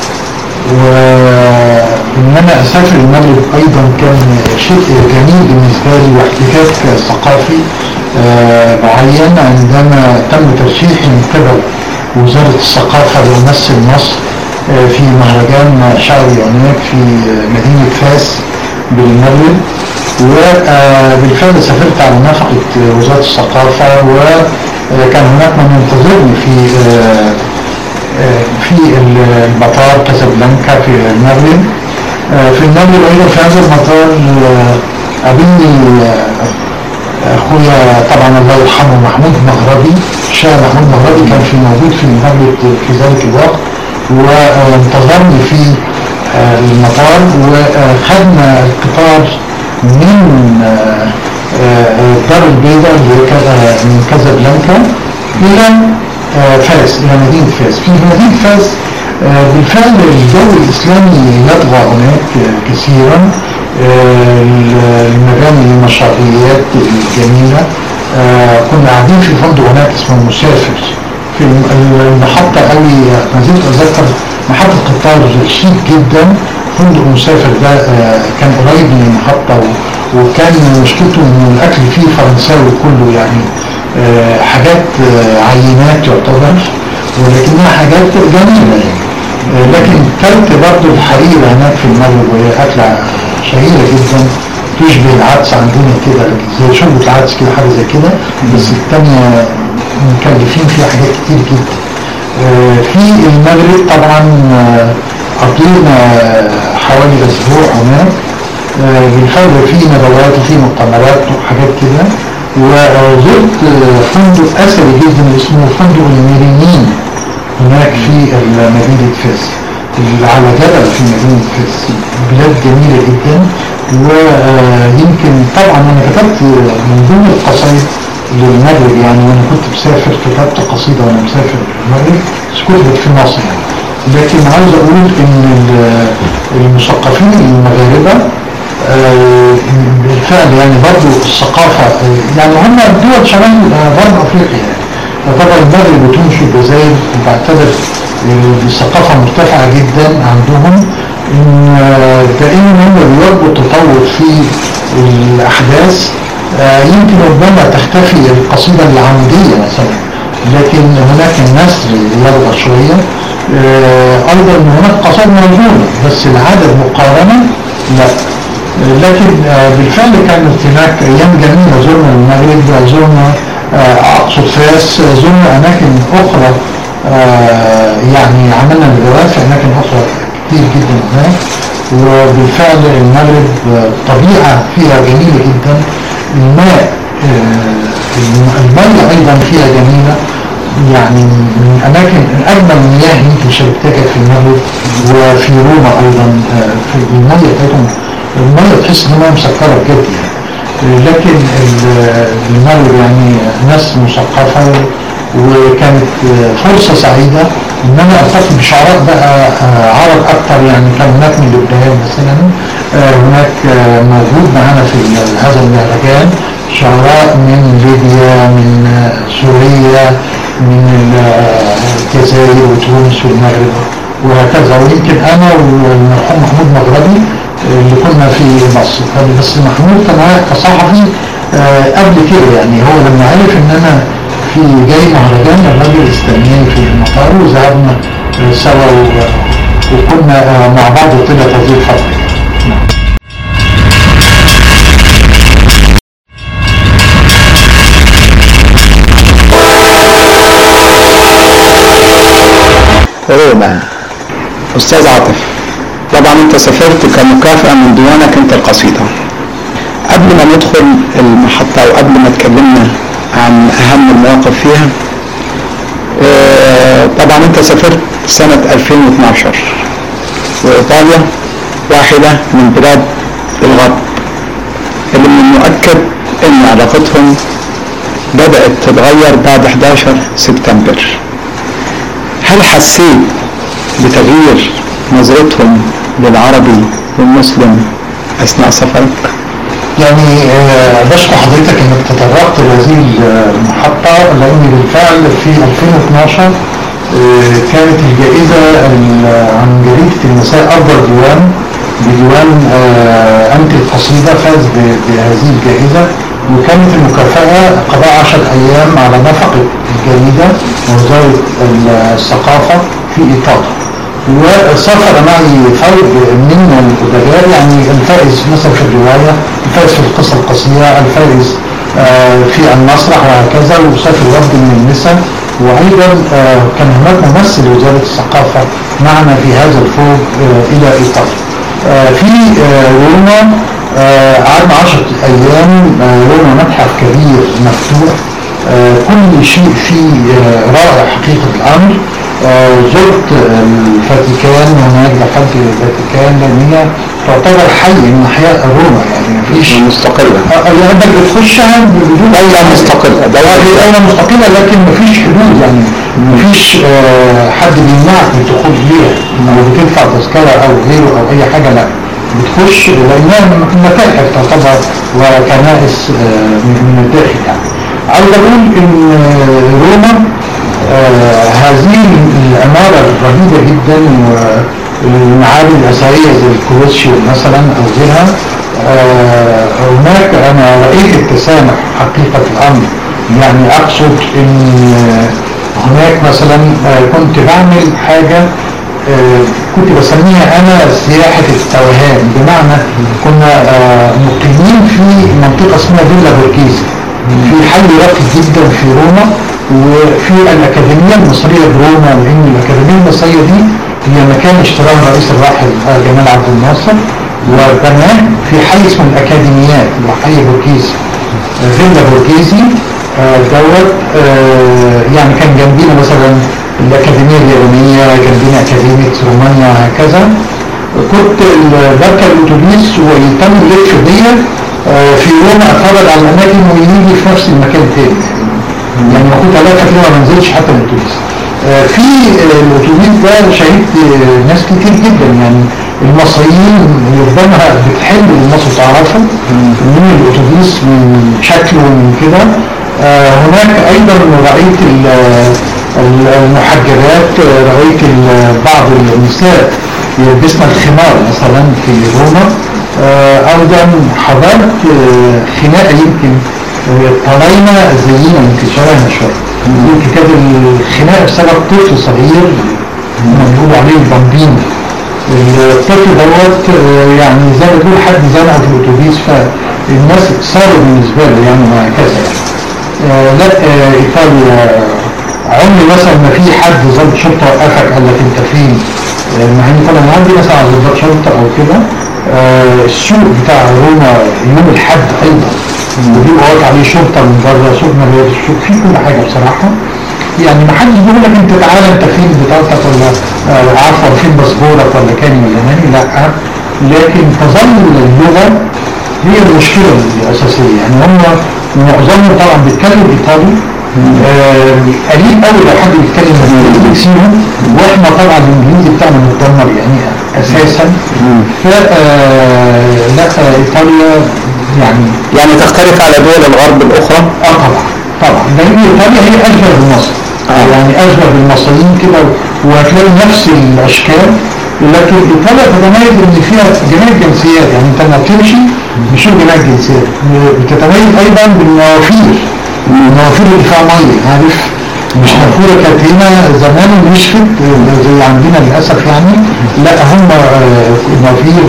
وان انا اسافر المغرب ايضا كان شيء جميل بالنسبه لي، واحتكاك ثقافي آه معين عندما تم ترشيحي من قبل وزاره الثقافه لممثل مصر آه في مهرجان شعبي هناك في مدينه فاس بالمغرب. وبالفعل سافرت على نفقه وزاره الثقافه، وكان هناك من ينتظرني في في المطار كازابلانكا في المغرب. في المغرب ايضا في هذا المطار قابلني اخويا طبعا الله يرحمه محمود مغربي، الشاعر محمود مغربي، كان في موجود في المغرب في ذلك الوقت، وانتظرني في المطار، وخدنا القطار من الدار البيضاء من كازابلانكا الى فاس، الى مدينه فاس. في مدينه فاس بالفعل الجو الاسلامي يطغى هناك كثيرا، المباني المشرقيات الجميله. كنا قاعدين في فندق هناك اسمه مسافر في المحطه قوي، ما زلت اتذكر محطه قطار شيك جدا. فندق مسافر ده كان قريب من المحطه، وكان مشكلته ان الاكل فيه فرنساوي كله، يعني حاجات عينات يعتبر، ولكنها حاجات جميله يعني. لكن كلت برضه الحريره هناك في المغرب، وهي اكله شهيره جدا تشبه العدس عندنا كده، زي شوربه العدس كده، حاجه زي كده، بس الثانيه مكلفين فيها حاجات كتير جدا. في المغرب طبعا قضينا حوالي اسبوع هناك، بالفعل في ندوات وفي مؤتمرات وحاجات كده. وزرت فندق اثري جدا اسمه فندق الميرينين هناك في مدينه فاس، على جبل في مدينه فاس. بلاد جميله جدا. ويمكن طبعا انا كتبت من ضمن القصايد للمغرب، يعني وانا كنت مسافر كتبت قصيده وانا مسافر المغرب، بس كتبت في مصر يعني. لكن عاوز اقول ان المثقفين المغاربه بالفعل يعني برضو الثقافه، يعني هم دول شمال غرب افريقيا يعني، طبعا المغرب وتونس والجزائر بعتبر الثقافه مرتفعه جدا عندهم، ان دائما هم بيواجهوا التطور في الاحداث. يمكن ربما تختفي القصيده العموديه مثلا، لكن هناك النثر يلغى شويه. ايضا هناك قصائد موجوده، بس العدد مقارنه لا. لكن بالفعل كانت هناك أيام جميلة، زرنا المغرب، زرنا أقصد فاس، زرنا أماكن أخرى، يعني عملنا ندوات في أماكن أخرى كتير جدا هناك. وبالفعل المغرب الطبيعة فيها جميلة جدا، الماء المية أيضا فيها جميلة، يعني من أماكن من أجمل المياه يمكن شربتها في المغرب وفي روما أيضا. في المية بتاعتهم المية تحس إنها مسكرة بجد يعني، لكن المغرب يعني ناس مثقفة، وكانت فرصة سعيدة إن أنا ألتقي بشعراء بقى عرب أكثر. يعني كان هناك من لبنان مثلا، هناك موجود معنا في هذا المهرجان شعراء من ليبيا، من سوريا، من الجزائر وتونس والمغرب وهكذا. ويمكن أنا والمرحوم محمود مغربي اللي كنا في مصر، بس محمود كان رايح كصحفي قبل كده. يعني هو لما عرف إن أنا في جاي مهرجان، الراجل استناني في المطار وذهبنا سوا وكنا مع بعض طيلة هذه الفترة. روما. أستاذ عاطف، طبعا أنت سافرت كمكافأة من ديوانك أنت القصيدة. قبل ما ندخل المحطة وقبل ما تكلمنا عن أهم المواقف فيها، طبعا أنت سافرت سنة ألفين واثناشر، وإيطاليا واحدة من بلاد الغرب اللي من المؤكد أن علاقتهم بدأت تتغير بعد أحد عشر سبتمبر. هل حسيت بتغيير نظرتهم للعربي والمسلم أثناء سفرك؟ يعني بشكر حضرتك انك تطرقت لهذه المحطة، لان بالفعل في ألفين واثناشر كانت الجائزة عن جريدة المساء أفضل ديوان بديوان أنت القصيدة فاز بهذه الجائزة، وكانت المكافأة قضاء عشر أيام على نفقة الجريدة ووزارة الثقافة في إيطاليا. وسافر معي فرد من الأدباء، يعني الفائز مثلا في الرواية، الفائز في القصة القصيرة، الفائز في المسرح وهكذا، وسافر وفد من النساء. وأيضا كان هناك ممثل وزارة الثقافة معنا في هذا الفوج إلى إيطاليا. في روما قعدنا عشرة أيام. روما متحف كبير مفتوح، كل شيء فيه رائع حقيقة الأمر. زرت الفاتيكان، هناك دخلت الفاتيكان لأن هي تعتبر حي من أحياء روما، يعني مفيش مستقلة، يعني انت بتخشها بدون دولة مستقلة، دولة مستقلة لكن مفيش حدود، يعني مفيش حد بيمنعك من الدخول ليها أو بتدفع تذكرة أو غيره أو أي حاجة، لا بتخش لأنها متاحف تعتبر وكنائس من الداخل. يعني عايز أقول إن روما آه هذه العمارة الرهيبة جدا، والمعابد الأثرية زي الكولوسيوم مثلا أو غيرها. آه هناك أنا رأيت التسامح حقيقة الأمر، يعني أقصد إن هناك مثلا آه كنت بعمل حاجة آه كنت بسميها أنا سياحة التوهان، بمعنى كنا آه مقيمين في منطقة اسمها فيلا بورغيزي في حي راقي جدا في روما، وفي الأكاديمية المصرية بروما، لأن الأكاديمية المصرية دي هي مكان اشتراها الرئيس الراحل جمال عبد الناصر، وبناه في حي اسمه الأكاديميات وحي بورغيزي. فيلا بورغيزي دوت يعني كان جنبينا مثلا الأكاديمية اليابانية، جنبينا أكاديمية رومانيا وهكذا. كنت بركب الأتوبيس ويتم اللف بيا في روما اتفرج على الأماكن ويجي في نفس المكان تاني، يعني ما كنت ألاقي فيه ما منزلش حتى الأتوبيس. في الأتوبيس ده شهدت ناس كتير جدا، يعني المصريين ربما بتحب مصر تعرفه من الأتوبيس من شكله ومن كده. هناك أيضا رأيت المحجبات، رأيت بعض النساء يلبسن الخمار مثلا في روما. أيضا حضرت خناقة يمكن طلعنا زينا يمكن شبهنا شوية، يمكن كانت الخناقة بسبب طفل صغير بنقول عليه البامبينو، الطفل دوت يعني زي ما بيقول حد زنقه في الاتوبيس فالناس صاروا بالنسبه له يعني وهكذا يعني. آه لا آه ايطاليا عمري مثلا ما في حد ضابط شرطه وقفك قال لك انت فين؟ آه مع ان طبعا عندي مثلا ضابط شرطه او كده. آه السوق بتاع روما يوم الاحد ايضا بيبقى واقع عليه شرطه من بره، سوق مليان السوق فيه كل حاجه بصراحه. يعني ما حدش بيقول لك انت تعالى انت فين بطاقتك ولا آه عارفه فين باسبورك ولا كان ولا ماني، لا. لكن تظل اللغه هي المشكله الاساسيه. يعني هم معظمهم طبعا بيتكلم ايطالي، قليل آه قوي لو حد بيتكلم انجليزي، واحنا طبعا الانجليزي بتاعنا متدمر يعني اساسا. ف لا ايطاليا يعني يعني تختلف على دول الغرب الاخرى. اه طبعا طبعا لان ايطاليا هي اشبه بمصر. آه. يعني اشبه بالمصريين كده وهتلاقي نفس الاشكال. لكن ايطاليا تتميز ان فيها جميع الجنسيات. يعني انت لما بتمشي بتشوف جميع الجنسيات. بتتميز ايضا بالنوافير، النوافير اللي فيها ميه، عارف مش نافوره كانت هنا زمان ونشفت زي عندنا للاسف يعني. لا هم نوافير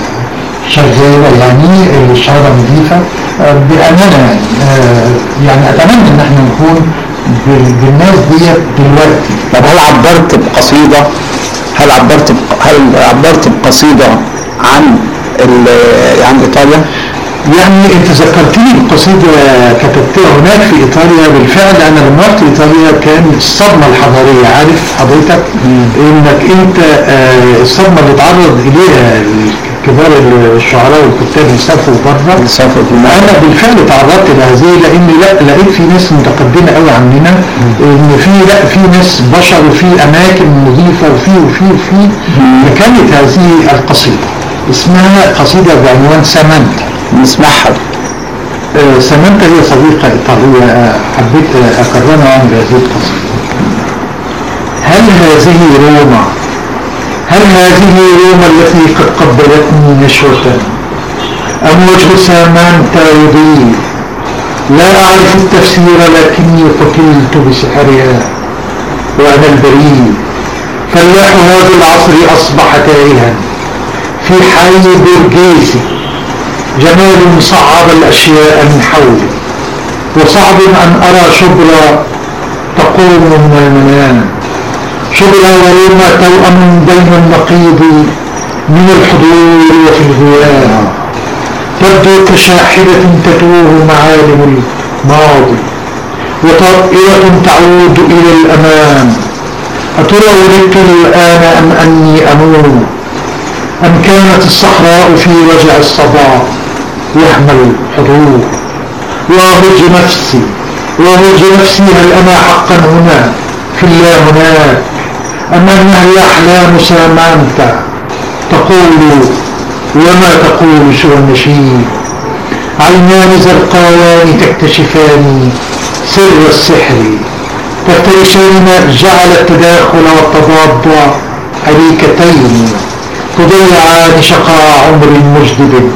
شغاله يعني الشوارع نظيفه بامانه يعني. يعني اتمنى ان احنا نكون بالناس ديت دلوقتي. طب هل عبرت بقصيده هل عبرت هل عبرت بقصيده عن عن ايطاليا؟ يعني انت ذكرتني بقصيده كتبتها هناك في ايطاليا. بالفعل انا لما رحت ايطاليا كان الصدمه الحضاريه، عارف حضرتك انك انت آه الصدمه اللي اتعرض اليها كبار الشعراء والكتاب اللي سافروا بره. انا بالفعل تعرضت لهذه لاني لا لقيت في ناس متقدمه قوي عننا، ان في لا في ناس بشر وفي اماكن نظيفه وفي وفي وفي فكانت هذه القصيده اسمها قصيده بعنوان سامانتا. نسمعها. آه سامانتا هي صديقه ايطاليه حبيت اكرمها عن هذه القصيده. هل هذه روما هل هذه روما التي قد قبلتني نشوة أم وجه سامانتا يضيء؟ لا أعرف التفسير لكني قتلت بسحرها وأنا البريء. فلاح هذا العصر أصبح تائها في حي برجيسي. جمال صعب الأشياء من حولي وصعب أن أرى شبرا تقوم من المنام. شبرا وروما توأم بين النقيض من الحضور وفي الغياب. تبدو كشاحبة تتوه معالم الماضي وطائرة تعود إلى الأمام. أترى ولدت الآن أم أني أموت أم كانت الصحراء في وجع الصباح وهم الحضور. وأهج نفسي وأهج نفسي هل أنا حقا هنا في الله هناك أم أنها الأحلام سامانتا تقول وما تقول سوى النشيد. عينان زرقاوان تكتشفان سر السحر تفترشان جعل التداخل والتضاد أريكتين تضيعان شقاء عمر مجدد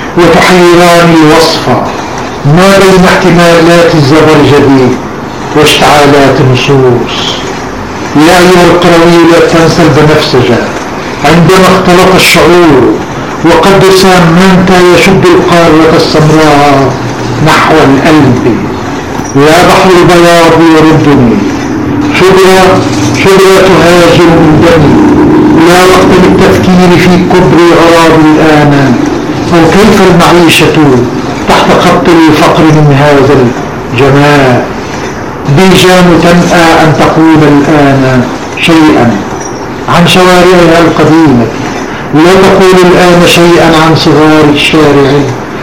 وتحيران الوصف ما بين احتمالات الزبرجد واشتعالات النصوص. يا أيها القروي لا تنسى البنفسجة عندما اختلط الشعور وقد سامنت يشد القارة السمراء نحو القلب. يا بحر البياض يردني شبرا شبرا تهاجر من دمي. لا وقت للتفكير في كبر عراب الآن أو كيف المعيشة تحت خط الفقر من هذا الجمال. بيجان تنأى أن تقول الآن شيئا عن شوارعها القديمة. لا تقول الآن شيئا عن صغار الشارع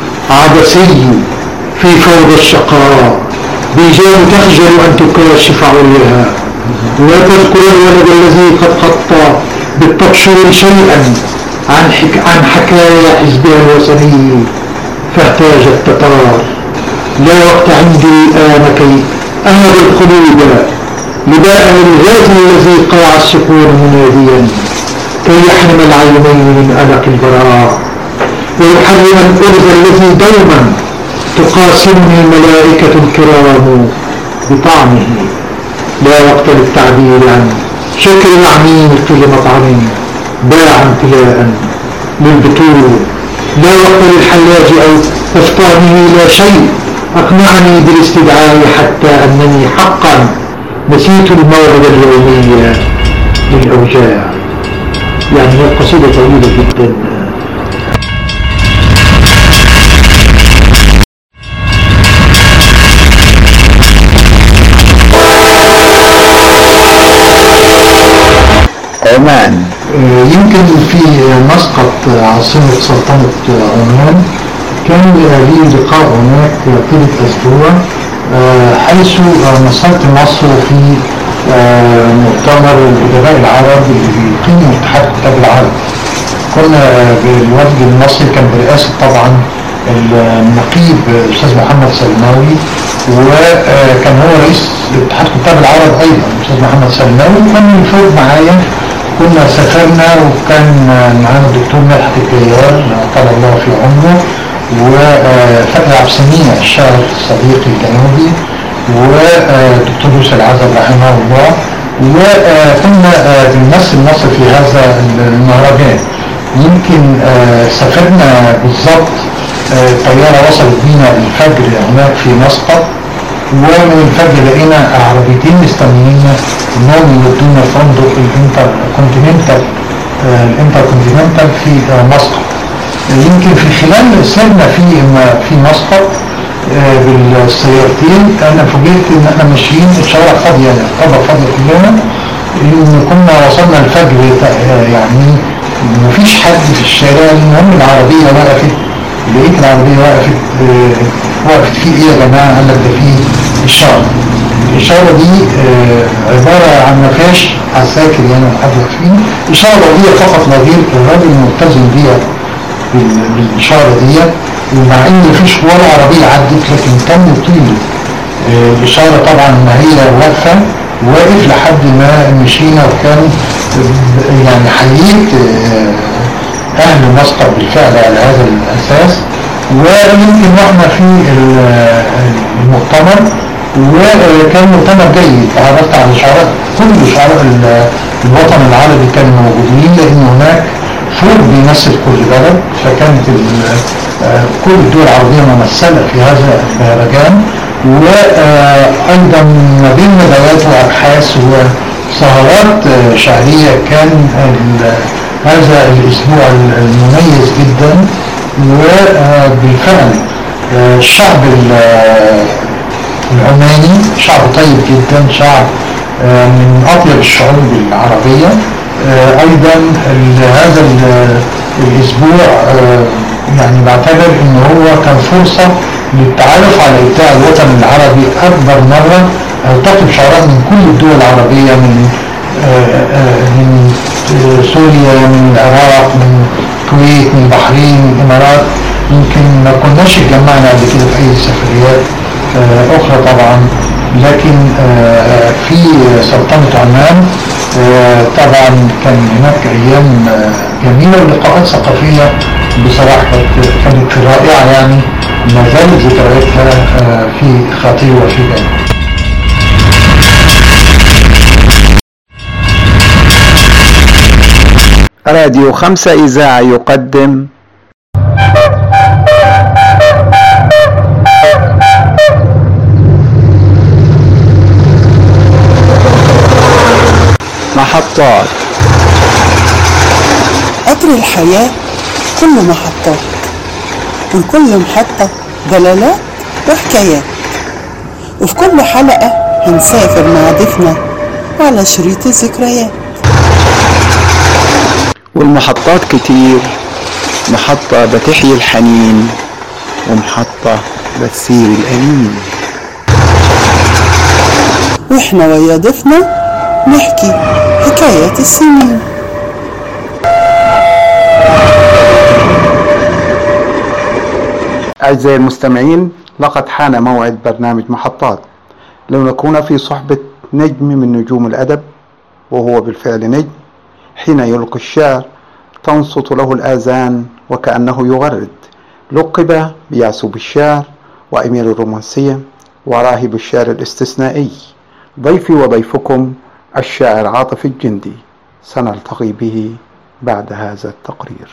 عبثي في فوضى الشقاء. بيجان تخجل أن تكاشف عليها. لا تذكر الولد الذي قد خطى بالتبشر شيئا عن, حك... عن حكايا حزبها الوثني فاحتاج التتار. لا وقت عندي الآن كي أهب الخلود لباء الغاز الذي قاع السكون مناديا كي يحرم العينين من ألق البراء ويحرم الأرض الذي دوما تقاسمني الملائكة الكرام بطعمه. لا وقت للتعبير عن شكر العميق لمطعم باع امتلاء للبتول، لا وقت للحلاج أو إفطاره لا شيء أقنعني بالاستدعاء حتى أنني حقا نسيت الموعد اليومي للأوجاع. يعني هي قصيدة طويلة جدا. عمان. يمكن في مسقط عاصمة سلطنة عمان كان لي لقاء هناك طيلة أسبوع، حيث مثلت مصر في مؤتمر الأدباء العرب اللي بيقيمه اتحاد كتاب العرب. كنا بالوفد المصري كان برئاسة طبعا النقيب الأستاذ محمد سلماوي، وكان هو رئيس اتحاد كتاب العرب أيضا الأستاذ محمد سلماوي، وكان الفوز معايا. كنا سافرنا وكان معانا الدكتور مدحت الجيار طال الله في عمره، وفتحي عبد السميع الشاعر صديقي الجنوبي، ودكتور يوسف العزب رحمه الله، وكنا بنمثل مصر في هذا المهرجان. يمكن سافرنا بالضبط، طيارة وصلت بينا الفجر هناك في مسقط، ومن الفجر لقينا عربيتين مستنيين انهم يودونا فندق الانتر كونتيننتال الانتر كونتيننتال في مسقط. يمكن في خلال سيرنا في في مسقط بالسيارتين انا فوجئت ان احنا ماشيين الشوارع فاضيه، الطرق فاضيه كلنا، ان كنا وصلنا الفجر يعني مفيش حد في الشارع. المهم العربيه وقفت، لقيت العربيه وقفت وقفت في ايه يا جماعه؟ قال لك ده في اشاره. الاشاره دي عباره عن ما فيهاش عساكر يعني حد واقفين، اشاره ضوئيه فقط لا غير. الراجل ملتزم بيها بالاشاره دي، ومع ان مفيش ولا عربيه عدت، لكن كان طول الاشاره طبعا ما هي واقفه، واقف لحد ما مشينا. وكان يعني حييت اهل مسقط بالفعل على هذا الاساس. ويمكن واحنا في المؤتمر، وكان مؤتمر جيد، تعرفت على شعراء كل شعراء الوطن العربي كانوا موجودين، لان هناك فوق بيمثل كل بلد، فكانت كل الدول العربية ممثلة في هذا المهرجان. وأيضا ما بين ندوات وأبحاث وسهرات شعرية كان هذا الأسبوع المميز جدا. وبالفعل الشعب العماني شعب طيب جدا، شعب من أطيب الشعوب العربية. ايضا هذا الاسبوع يعني بعتبر ان هو كان فرصة للتعرف على ابداع الوطن العربي. اكبر مرة التقي بشعراء من كل الدول العربية، من من سوريا، من العراق، من الكويت، من البحرين، من الامارات. يمكن ما كناش اتجمعنا قبل كده في اي سفريات اخرى طبعا، لكن في سلطنة عمان طبعا كان هناك ايام جميلة ولقاءات ثقافية بصراحة كانت رائعة، يعني ما زالت ذكرياتها في خاطري وفي بالي. راديو خمسة إذاعة يقدم محطات. قطر الحياة كله محطات، وكل محطة دلالات وحكايات، وفي كل حلقة هنسافر مع ضيفنا على شريط الذكريات. والمحطات كتير، محطة بتحيي الحنين، ومحطة بتسير الأنين. واحنا ويا ضيفنا نحكي حكايات السنين. أعزائي المستمعين، لقد حان موعد برنامج محطات، لنكون في صحبة نجم من نجوم الأدب، وهو بالفعل نجم. حين يلقي الشعر تنصت له الآذان وكأنه يغرد. لقب بيعسوب الشعر وأمير الرومانسية وراهب الشعر الاستثنائي. ضيفي وضيفكم الشاعر عاطف الجندي، سنلتقي به بعد هذا التقرير.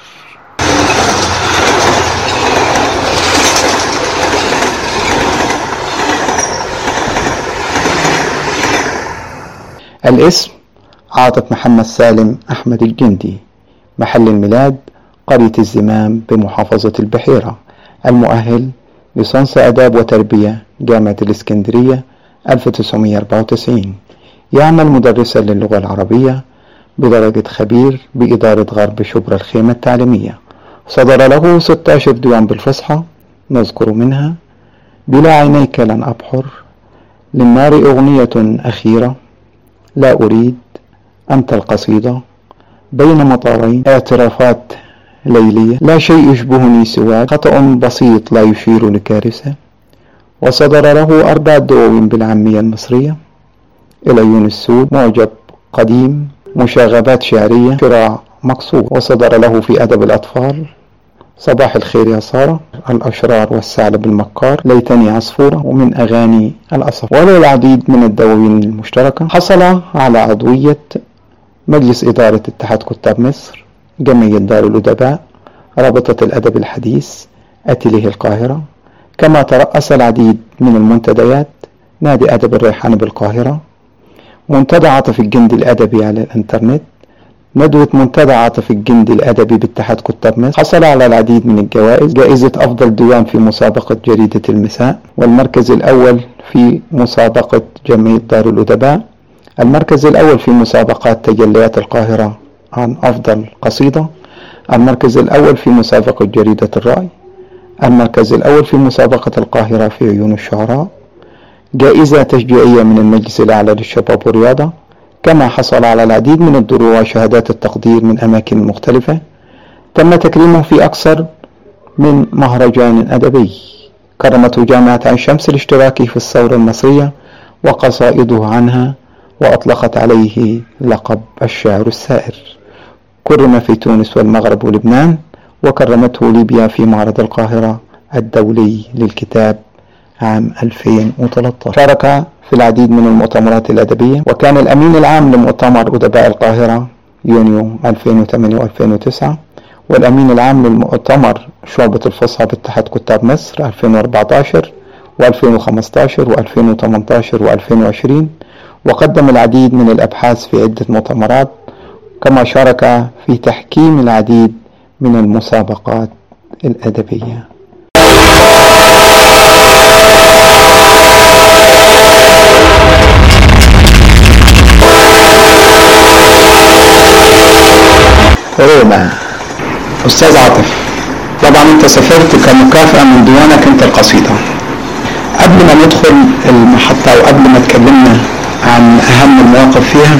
الاسم عاطف محمد سالم أحمد الجندي. محل الميلاد قرية الزمام بمحافظة البحيرة. المؤهل ليسانس آداب وتربية جامعة الإسكندرية ألف وتسعمائة وأربعة وتسعين. يعمل مدرسا للغة العربية بدرجة خبير بإدارة غرب شبرا الخيمة التعليمية. صدر له ستة عشر ديوان بالفصحى، نذكر منها: بلا عينيك لن أبحر، للنار أغنية أخيرة، لا أريد، أنت القصيدة، بين مطارين، اعترافات ليلية، لا شيء يشبهني سواك، خطأ بسيط لا يشير لكارثة. وصدر له أربع دواوين بالعامية المصرية: العيون السود، معجب قديم، مشاغبات شعرية، شراع مقصود. وصدر له في أدب الأطفال: صباح الخير يا سارة، الأشرار والثعلب المكار، ليتني عصفورة، ومن أغاني الأصف. وله العديد من الدواوين المشتركة. حصل على عضوية مجلس إدارة اتحاد كتاب مصر، جمعية دار الأدباء، رابطة الأدب الحديث، أتليه القاهرة. كما ترأس العديد من المنتديات: نادي أدب الريحان بالقاهرة، منتدى عاطف الجندي الأدبي على الإنترنت، ندوة منتدى عاطف الجندي الأدبي باتحاد كتاب مصر. حصل على العديد من الجوائز: جائزة أفضل ديوان في مسابقة جريدة المساء، والمركز الأول في مسابقة جمعية دار الأدباء، المركز الأول في مسابقات تجليات القاهرة عن أفضل قصيدة، المركز الأول في مسابقة جريدة الرأي، المركز الأول في مسابقة القاهرة في عيون الشعراء، جائزة تشجيعية من المجلس الأعلى للشباب والرياضة. كما حصل على العديد من الدروع وشهادات التقدير من أماكن مختلفة. تم تكريمه في أكثر من مهرجان أدبي. كرمته جامعة عين شمس الاشتراكي في الثورة المصرية وقصائده عنها، وأطلقت عليه لقب الشاعر السائر. كرم في تونس والمغرب ولبنان، وكرمته ليبيا في معرض القاهرة الدولي للكتاب عام ألفين وثلاثة عشر. شارك في العديد من المؤتمرات الأدبية، وكان الأمين العام لمؤتمر أدباء القاهرة يونيو ألفين وثمانية وألفين وتسعة، والأمين العام للمؤتمر شعبة الفصحى باتحاد كتاب مصر ألفين وأربعة عشر وألفين وخمسة عشر وألفين وثمانية عشر وألفين وعشرين. وقدم العديد من الأبحاث في عدة مؤتمرات، كما شارك في تحكيم العديد من المسابقات الأدبية. روما. أستاذ عاطف، طبعا أنت سافرت كمكافأة من ديوانك أنت القصيدة. قبل ما ندخل المحطة وقبل ما تكلمنا عن أهم المواقف فيها،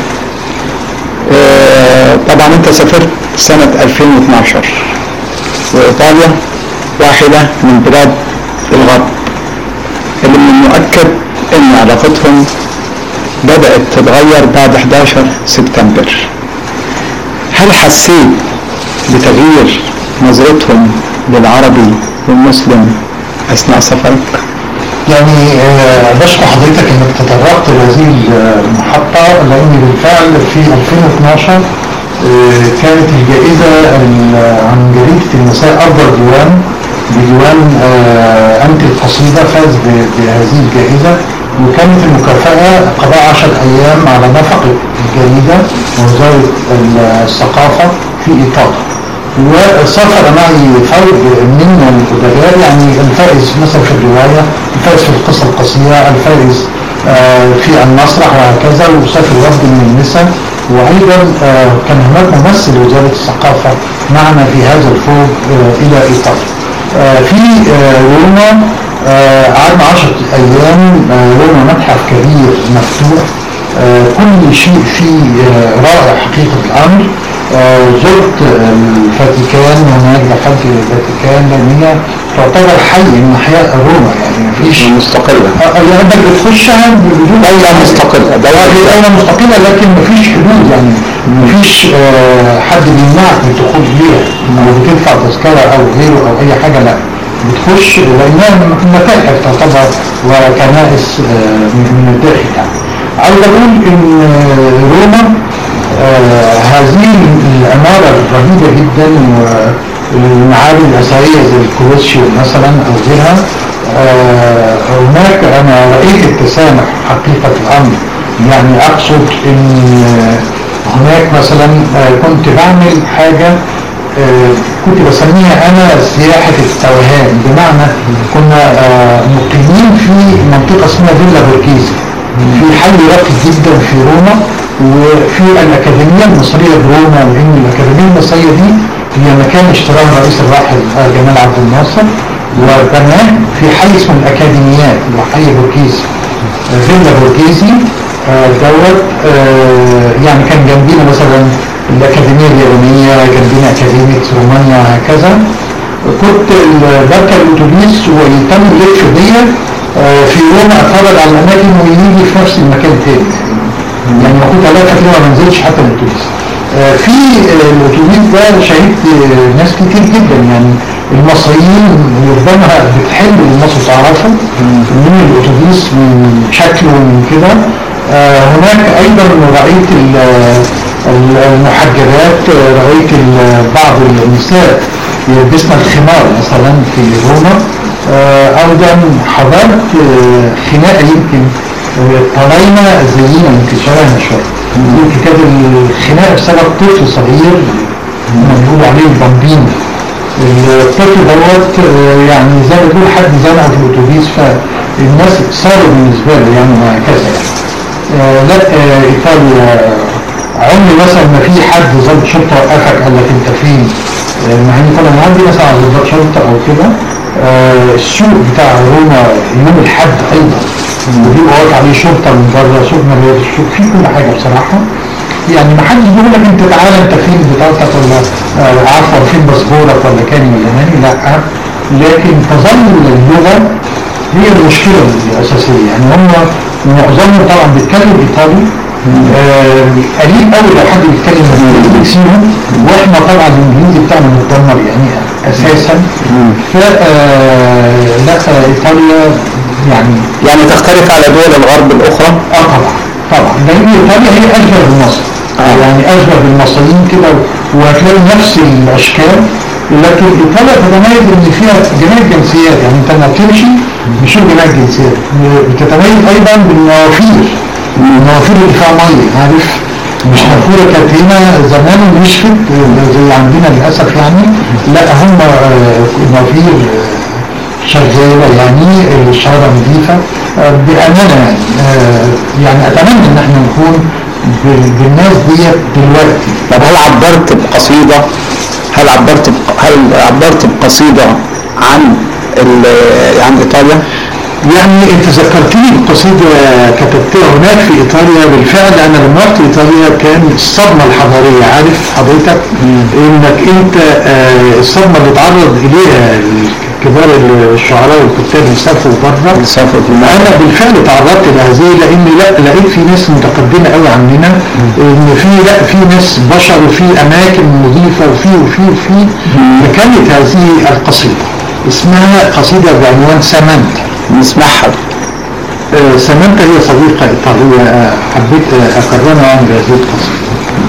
طبعا أنت سافرت سنة ألفين واثناشر، وإيطاليا واحدة من بلاد الغرب اللي من المؤكد أن علاقتهم بدأت تتغير بعد أحد عشر سبتمبر. هل حسيت بتغيير نظرتهم للعربي والمسلم أثناء سفرك؟ يعني بشكر حضرتك انك تطرقت لهذه المحطة، لان بالفعل في ألفين واثناشر كانت الجائزة عن جريدة المساء أفضل ديوان بديوان أنت القصيدة فاز بهذه الجائزة، وكانت المكافأة قضاء عشر أيام على نفقة الجريدة ووزارة الثقافة في إيطاليا. وسافر معي فرد من الأدباء، يعني الفائز مثلا في الرواية، الفائز في القصة القصيرة، الفائز في المسرح وهكذا، وسافر وفد من النساء. وأيضا كان هناك ممثل وزارة الثقافة معنا في هذا الفوج إلى إيطاليا. في روما قعدنا عشرة أيام. روما متحف كبير مفتوح، كل شيء فيه رائع حقيقة الأمر. زرت الفاتيكان، هناك دخلت الفاتيكان لأن هي تعتبر حي من أحياء روما، يعني مفيش مستقلة، يعني أنت بتخشها بدون دولة مستقلة، دولة مستقلة لكن مفيش حدود، يعني مفيش حد بيمنعك من الدخول ليها أو بتدفع تذكرة أو غيره أو أي حاجة، لا بتخش لأنها متاحف تعتبر وكنائس من الداخل. يعني عاوز أقول إن روما آه هذه العمارة الرهيبة جدا والمعابد الأثرية زي الكولوسيوم مثلا أو غيرها، آه هناك أنا رأيت التسامح حقيقة الأمر. يعني أقصد أن هناك مثلا آه كنت بعمل حاجة آه كنت بسميها أنا سياحة التوهان، بمعنى كنا آه مقيمين في منطقة اسمها فيلا بورغيزي في حي راقي جدا في روما، وفي الأكاديمية المصرية بروما، لأن الأكاديمية المصرية دي هي مكان اشتراه الرئيس الراحل جمال عبد الناصر وبناه في حي اسمه الأكاديميات اللي هو حي بورغيزي. فيلا بورغيزي آه دوت آه يعني كان جنبينا مثلا الأكاديمية اليابانية، جنبينا أكاديمية رومانيا هكذا. كنت بركب الأتوبيس ويتم اللف بيا آه في روما أتفرج على الأماكن ويجي في نفس المكان تاني، يعني ما كنت ألاقي كتير ما منزلش حتى الأتوبيس. آه في الأتوبيس ده شهدت آه ناس كتير جدا، يعني المصريين ربما بتحب المصر تعرفوا من الأتوبيس من شكله ومن كده. آه هناك أيضا رأيت المحجبات، رأيت بعض النساء يلبسن الخمار مثلا في روما. أيضا حضرت خناقة يمكن طلعنا زينا يمكن شبهنا شوية، يمكن كانت الخناقة بسبب طفل صغير بيقولوا عليه البامبين. الطفل دوت يعني زي ما تقول حد زنقه في الأتوبيس، فالناس صاروا بالنسبة له يعني وهكذا يعني. آه لا آه إيطاليا عمري مثلا ما في حد ضابط شرطة وقفك قال لك أنت فين، آه مع إن طبعا عندي مثلا ضابط شرطة أو كده. آه السوق بتاع روما يوم الحد أيضا وبيبقى واقع عليه شرطة من بره، سوق مليان السوق فيه كل حاجة بصراحة. يعني ما حدش بيقول لك أنت تعالى أنت فين بطاقتك ولا آه عارفة فين باسبورك ولا كاني ولا ماني، لا. لكن تظل اللغة هي المشكلة الأساسية. يعني هم معظمهم طبعا بيتكلم إيطالي، قليل قوي لو حد بيتكلم انجليزي، واحنا طبعا الانجليزي بتاعنا متدمر يعني اساسا. ف لا ايطاليا يعني يعني تختلف على دول الغرب الاخرى. اه طبعا طبعا لان ايطاليا هي اشبه بمصر، آه. يعني اشبه بالمصريين كده، وهتلاقي نفس الاشكال. لكن ايطاليا تتميز ان فيها جميع الجنسيات، يعني انت لما بتمشي بتشوف جميع الجنسيات. بتتميز ايضا بالنوافير، النوافير اللي فيها ميه، عارف مش نافوره كانت هنا زمان نشفت زي عندنا للاسف يعني، لا هم النوافير شغاله يعني الشارع نظيفه بامانه يعني. يعني اتمنى ان احنا نكون بالناس ديت دلوقتي. طب هل عبرت بقصيده هل عبرت هل عبرت بقصيده عن عن ايطاليا؟ يعني انت ذكرتني بقصيدة كتبتها هناك في ايطاليا. بالفعل انا لما رحت ايطاليا كان الصدمة الحضارية، عارف حضرتك انك انت آه الصدمة اللي تعرض اليها كبار الشعراء والكتاب اللي سافروا بره. انا بالفعل تعرضت لهذه، لان لا لقيت في ناس متقدمة قوي عننا، ان في لا في ناس بشر وفي اماكن نظيفة وفي وفي وفي فكانت هذه القصيدة اسمها قصيدة بعنوان سامانتا. نسمعها. آه سامانتا هي صديقة إيطالية، آه حبيت آه أكرمها عن هذه القصيدة.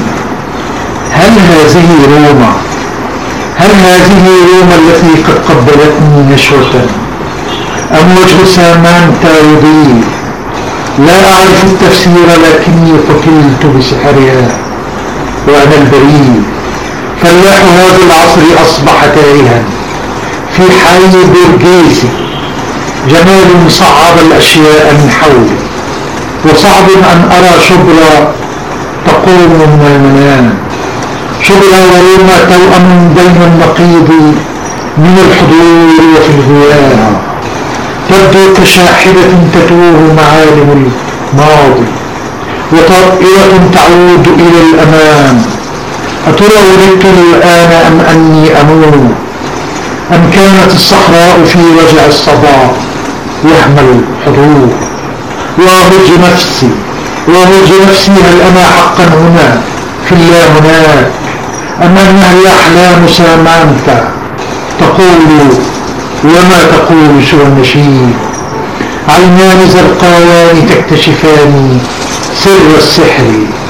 هل هذه روما هل هذه روما التي قد قبلتني نشوة، أم وجه سامانتا يضيء؟ لا أعرف التفسير لكني قتلت بسحرها وأنا البريء. فلاح هذا العصر أصبح تائها في حي بورغيزي، جمال صعب الأشياء من حولي، وصعب أن أرى شبرا تقوم من المنام. شبرا وروما توأم بين النقيض من الحضور وفي الغياب، تبدو كشاحبة تتوه معالم الماضي وطائرة تعود إلى الأمام. أترى ولدت الآن أم أني أموت، أم كانت الصحراء في وجع الصباح وهم الحضور؟ وأرج نفسي وأرج نفسي هل أنا حقا هنا في الله هناك، أم أنها الأحلام سامانتا تقول وما تقول سوى النشيد؟ عينان زرقاوان تكتشفان سر السحر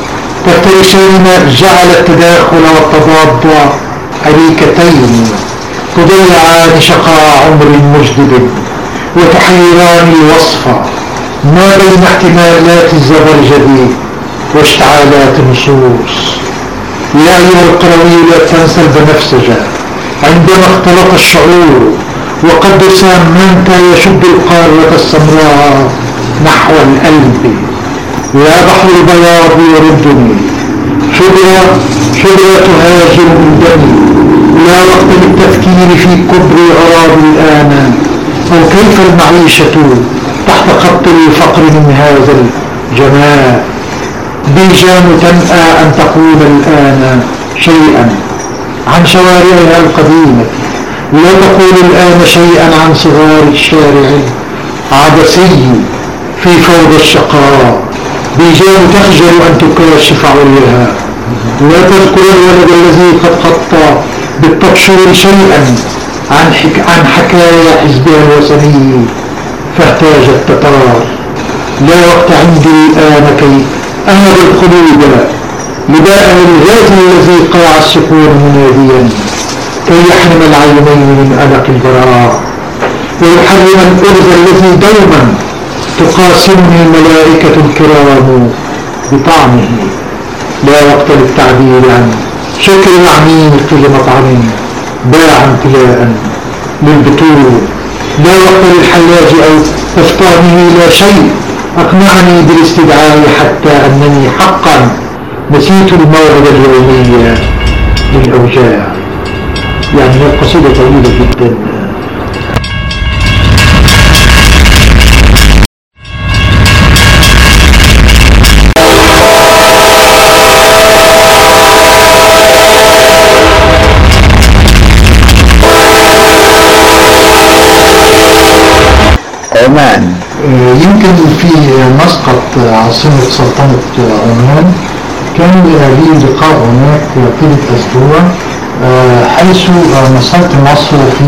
تفترسين جعل التداخل والتضاد أريكتين تضيعان شقاء عمر مجدد وتحيران الوصف ما بين احتمالات الزبرجد واشتعالات النصوص. يا أيها القروي لا تنسى البنفسجة عندما اختلط الشعور وقد سامنت يشد القارة السمراء نحو القلب. يا بحر البياض يردني شجرة شجرة تهاجر من دمي. لا وقت للتفكير في كبر غراب الآن أو كيف المعيشة تحت خط الفقر من هذا الجمال. بيجان تنأى أن تقول الآن شيئا عن شوارعها القديمة. لا تقول الآن شيئا عن صغار الشارع عبثي في فوضى الشقاء. بيجان تخجل أن تكاشف عليها. لا تذكر الولد الذي قد خط بالتبشير شيئا عن, حك... عن حكايا حزبها الوثني فاحتاج التتار. لا وقت عندي الآن كي أهد القلوب لداء الغاز الذي قاع السكون مناديا كي يحرم العينين من ألق البراء ويحرم الأرض الذي دوما تقاسمني الملائكة الكرام بطعمه. لا وقت للتعبير عن شكل العميق لمطعم باع امتلاء للبتول. لا وقت للحلاج أو تفطانه لا شيء أقنعني بالاستدعاء حتى أنني حقا نسيت الموعد اليومي للأوجاع. يعني القصيدة طويلة جدا. عمان. يمكن في مسقط عاصمة سلطنة عمان كان لي لقاء هناك طيلة أسبوع حيث مثلت مصر في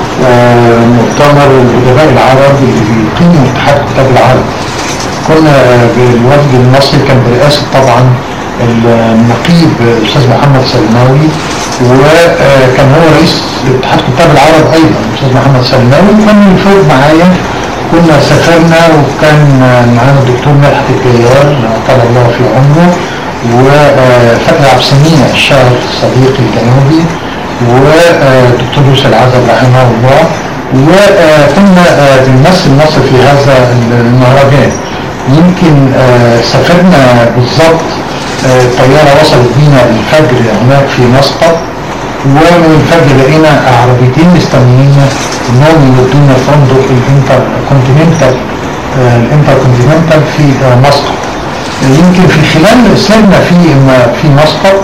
مؤتمر الأدباء العرب اللي بيقيم اتحاد كتاب العرب. كنا بالوفد المصري كان برئاسة طبعا النقيب الأستاذ محمد سلماوي، وكان هو رئيس اتحاد كتاب العرب أيضا الأستاذ محمد سلماوي. وكان الفوز معايا، كنا سافرنا وكان معانا الدكتور مدحت الجيار طال الله في عمره، وفتحي عبد السميع الشاعر صديقي الجنوبي، والدكتور يوسف العزب رحمه الله. وكنا بنمثل مصر في هذا المهرجان. يمكن سافرنا بالضبط، الطيارة وصلت بينا الفجر هناك في مسقط، ومن الفجر لقينا عربيتين مستنيين انهم يودونا فندق الانتر كونتيننتال الانتر كونتيننتال في مسقط. يمكن في خلال سيرنا في في مسقط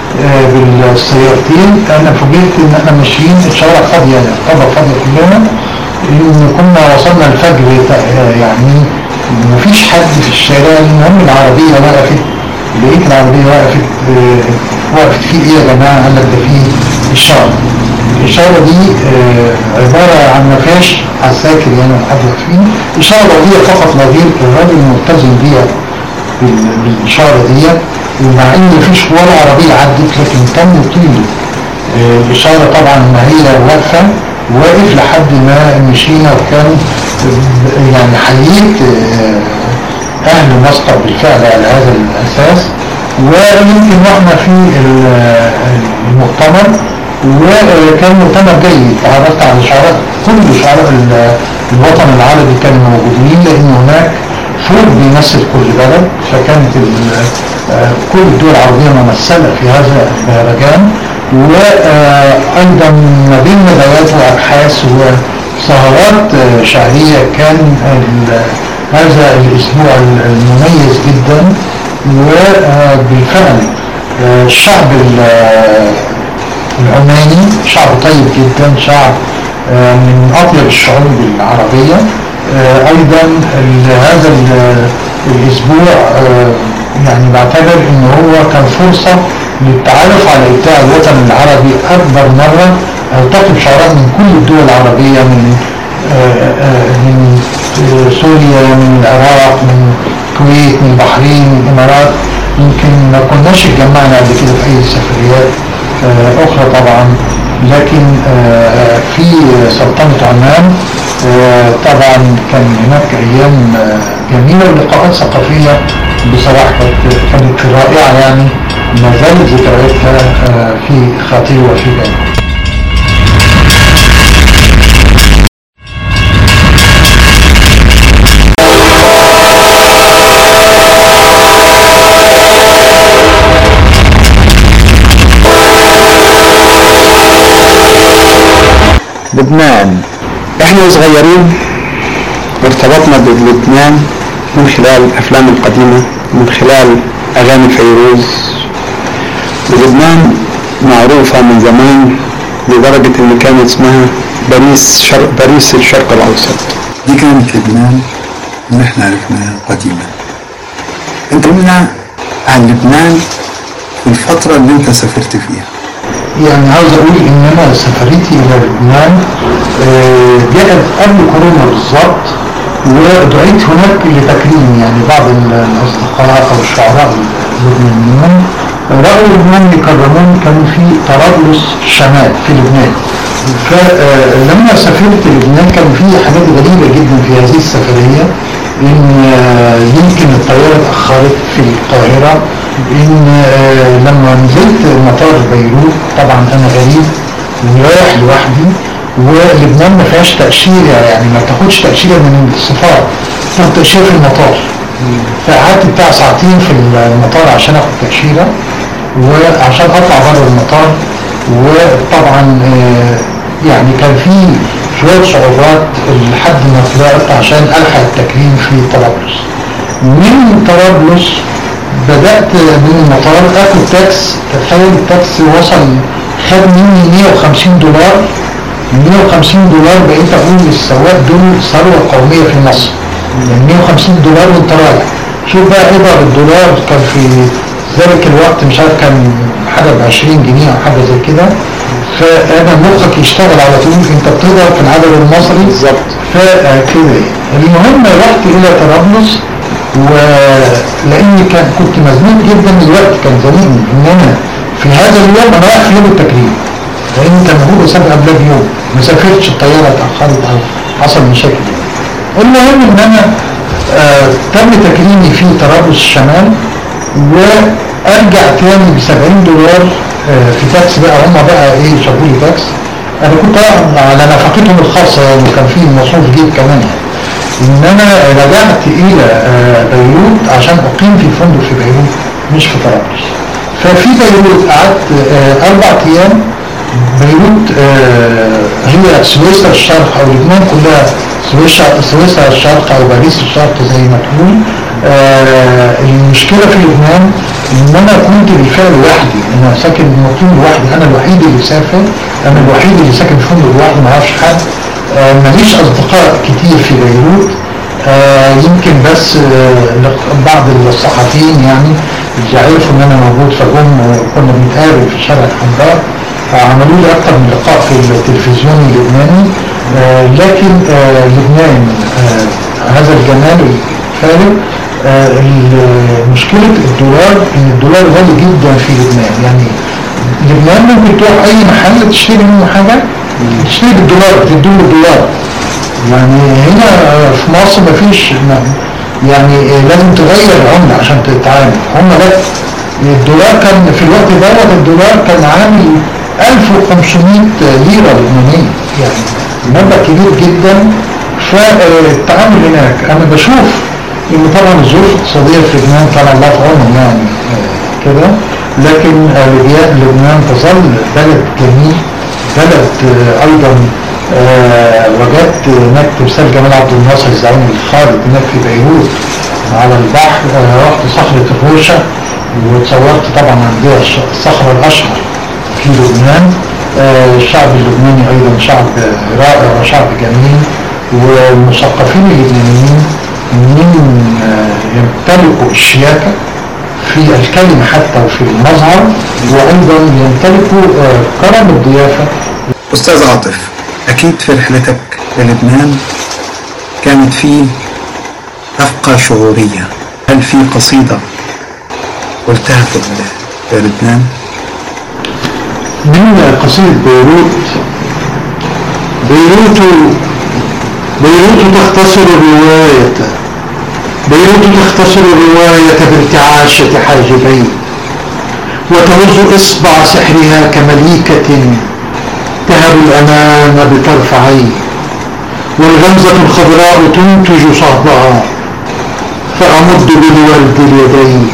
بالسيارتين انا فوجئت ان احنا ماشيين الشوارع فاضيه، طبعا فاضيه كلنا، ان كنا وصلنا الفجر يعني مفيش حد في الشارع. المهم العربيه وقفت، لقيت العربيه وقفت وقفت في ايه يا جماعه؟ قال لك ده في اشاره. الاشاره دي عباره عن ما فيهاش عساكر يعني حد واقفين، اشاره ضوئيه فقط لا غير. الراجل ملتزم بيها بالاشاره دي، ومع ان مفيش ولا عربيه عدت لكن تم طيل الاشاره طبعا ما هي واقفه. واقف لحد ما مشينا، وكان يعني حييت اهل مسقط بالفعل على هذا الاساس. ويمكن واحنا في المؤتمر، وكان مؤتمر جيد، تعرفت على شعراء كل شعراء الوطن العربي كانوا موجودين، لان هناك فوق بيمثل كل بلد، فكانت كل الدول العربية ممثلة في هذا المهرجان. وأيضا ما بين ندوات وأبحاث وسهرات شعرية كان هذا الأسبوع المميز جدا. وبالفعل الشعب العماني شعب طيب جدا، شعب من أطيب الشعوب العربية. ايضا هذا الاسبوع يعني بعتبر ان هو كان فرصة للتعرف على ابداع الوطن العربي. اكبر مرة التقي بشعراء من كل الدول العربية، من من سوريا، من العراق، من الكويت، من البحرين، من الامارات. يمكن ما كناش اتجمعنا قبل كده في أي سفريات آه أخرى طبعا، لكن آه في سلطنة عمان آه طبعا كان هناك أيام آه جميلة ولقاءات ثقافية بصراحة كانت كانت رائعة، يعني ما زالت ذكرياتها آه في خاطري وفي بالي. لبنان، احنا صغيرين ارتبطنا بلبنان من خلال الافلام القديمة، من خلال اغاني فيروز. ولبنان معروفة من زمان لدرجة ان كان اسمها باريس شرق باريس الشرق الاوسط. دي كانت لبنان اللي احنا عرفناها قديما. انت قلنا عن لبنان في الفترة اللي انت سافرت فيها. يعني عاوز اقول ان انا سفريتي الى لبنان جاءت قبل كورونا بالظبط، ودعيت هناك لتكريم يعني بعض الاصدقاء او الشعراء اللبنانيين رأوا لبنان يكرمون. كانوا في طرابلس شمال في لبنان، فلما سافرت لبنان كان في حاجات غريبة جدا في هذه السفرية. ان يمكن الطيارة اتأخرت في القاهرة، ان لما نزلت مطار بيروت طبعا انا غريب ورايح لوحدي، ولبنان ما فيهاش تأشيرة، يعني ما تاخدش تأشيرة من السفارة، تاخد تأشيرة في المطار. فقعدت بتاع ساعتين في المطار عشان اخد تأشيرة وعشان اطلع بره المطار. وطبعا يعني كان في شوية صعوبات لحد ما طلعت عشان الحق التكريم في طرابلس. من طرابلس بدأت من المطار اخد تاكس. تخيل التاكس وصل خد مني مية وخمسين دولار. مية وخمسين دولار بقيت اقول للسواق دول ثروة قومية في مصر، يعني مية وخمسين دولار وانت رايح. شوف بقى اضرب الدولار، كان في ذلك الوقت مش عارف كان حاجة بعشرين جنيه او حاجة زي كده. فانا مخك يشتغل على طول، انت بتضرب في العدد المصري بالظبط. فكده المهم رحت الى طرابلس، ولاني كان كنت مزنوق جدا الوقت، كان زنقني ان انا في هذا اليوم انا رايح في يوم التكريم، لان كان المفروض اسافر قبلها بيوم، ما سافرتش، الطياره اتاخرت او حصل مشاكل. المهم ان انا آه تم تكريمي في طرابلس الشمال، وارجع تاني ب سبعين دولار آه في تاكس. بقى هم بقى ايه شافوا لي تاكس، انا كنت على نفقتهم الخاصه يعني، وكان في مصروف جيب كمان يعني. ان انا رجعت الى آه بيروت عشان اقيم في فندق في بيروت مش في طرابلس. ففي بيروت قعدت آه اربع ايام. بيروت آه هي سويسرا الشرق او لبنان كلها، سويسرا سويسرا الشرق او باريس الشرق زي ما تقول. آه المشكله في لبنان ان انا كنت بالفعل لوحدي، انا ساكن مقيم لوحدي، انا الوحيد اللي سافر، انا الوحيد اللي ساكن في فندق لوحدي، ما اعرفش حد. آه ماليش اصدقاء كتير في بيروت، آه يمكن بس آه بعض الصحفيين يعني اللي عرفوا ان انا موجود، فجم وكنا بنتقابل في شارع الحمراء، عملوا لي اكتر من لقاء في التلفزيون اللبناني. آه لكن آه لبنان آه هذا الجمال الفارغ. آه مشكلة الدولار ان الدولار غالي جدا في لبنان، يعني لبنان ممكن تروح اي محل تشتري منه حاجة تشتري بالدولار، تدوله بالدولار. يعني هنا في مصر مفيش، يعني لازم تغير العملة عشان تتعامل. هم لا، الدولار كان في الوقت دوت الدولار كان عامل ألف وخمسمائة ليرة لبنانية، يعني مبلغ كبير جدا. فالتعامل هناك انا بشوف ان طبعا الظروف الاقتصادية في لبنان كان الله في عونهم يعني كده، لكن لبنان تظل بلد جميل، بلد ايضا آه وجدت هناك تمثال جمال عبد الناصر الزعيم الخالد هناك في بيروت على البحر. آه رحت صخرة الروشة وتصورت طبعا عندها الصخرة الأشهر في لبنان. آه الشعب اللبناني أيضا شعب رائع وشعب جميل، والمثقفين اللبنانيين من آه يمتلكوا الشياكة في الكلمة حتى وفي المظهر، وأيضا يمتلكوا آه كرم الضيافة. أستاذ عاطف، أكيد في رحلتك للبنان كانت في رفقة شعورية. هل في قصيدة قلتها في في لبنان؟ من قصيدة بيروت. بيروت بيروت تختصر الرواية بيروت تختصر الرواية بارتعاشة حاجبين، وتهز إصبع سحرها كمليكة تهب الأمام بطرف عين، والغمزة الخضراء تنتج صهدها فأمد بالورد اليدين.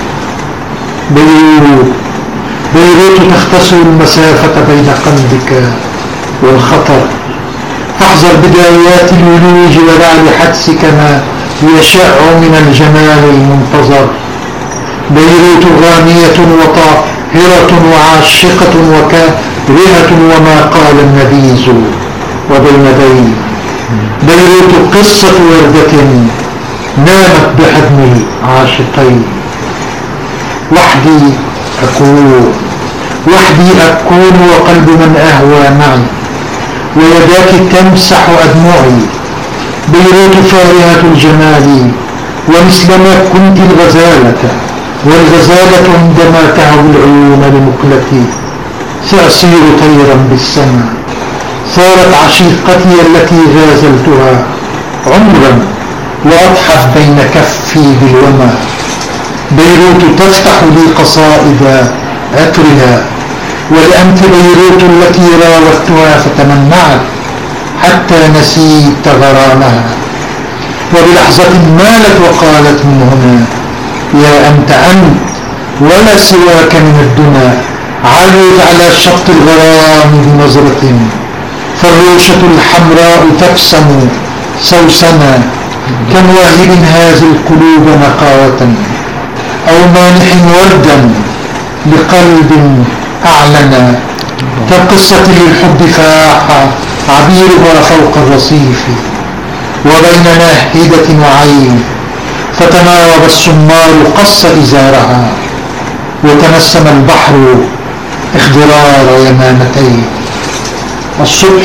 بيروت بيروت تختصر المسافة بين قلبك والخطر، فاحذر بدايات الولوج ورعد حدسك ما يشع من الجمال المنتظر. بيروت غانية وطاهرة وعاشقة وكارهة وما قال النبيذ وبين بين. بيروت قصة وردة نامت بحضن العاشقين. وحدي أكون وحدي أكون وقلب من أهوى معي، ويداك تمسح أدمعي. بيروت فارهة الجمال ومثلما كنت الغزالة، والغزالة عندما تهوي العيون لمقلتي سأصير طيرا بالسماء. صارت عشيقتي التي غازلتها عمرا وأضحت بين كفي بالوما. بيروت تفتح لي قصائد عطرها، ولأنت بيروت التي راودتها فتمنعت حتى نسيت غرامها. وبلحظة مالت وقالت من هنا يا أنت أنت ولا سواك من الدنا. عرض على شط الغرام بنظرة، فالروشة الحمراء تبسم سوسنا كمواهب هذه القلوب نقاوة، أو مانح وردا بقلب أعلنا. كالقصة للحب فاح عبيرها فوق الرصيف، وبين ناهدة وعين فتناوب السمار قص إزارها، وتنسم البحر اخضرار يمامتين. الصبح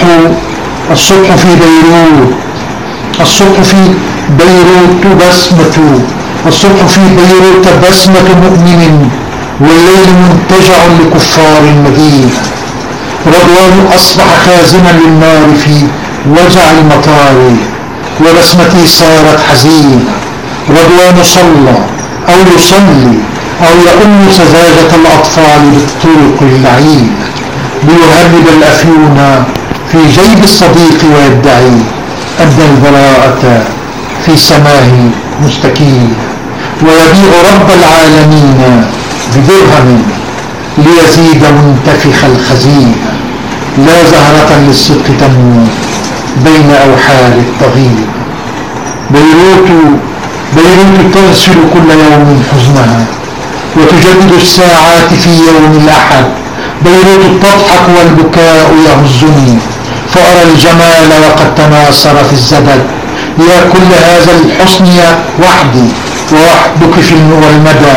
الصبح في بيروت الصبح في بيروت بسمة الصبح في بيروت بسمة مؤمن، والليل منتجع لكفار المدينة. رضوان أصبح خازنا للنار في وجع المطار، وبسمتي صارت حزينة. رضوان صلى أو يصلي أو يؤم سذاجة الأطفال بالطرق اللعينة، ليهرب الأفيون في جيب الصديق ويدعي أن البراءة في سماه مستكينة، ويبيع رب العالمين بدرهم ليزيد منتفخ الخزينة. لا زهرة للصدق تنمو بين أوحال الطغينة. بيروت بيروت تغسل كل يوم حزنها، وتجدد الساعات في يوم الأحد. بيروت تضحك والبكاء يهزني، فأرى الجمال وقد تناصر في الزبد. يا كل هذا الحسن وحدي، ووحدك في المدى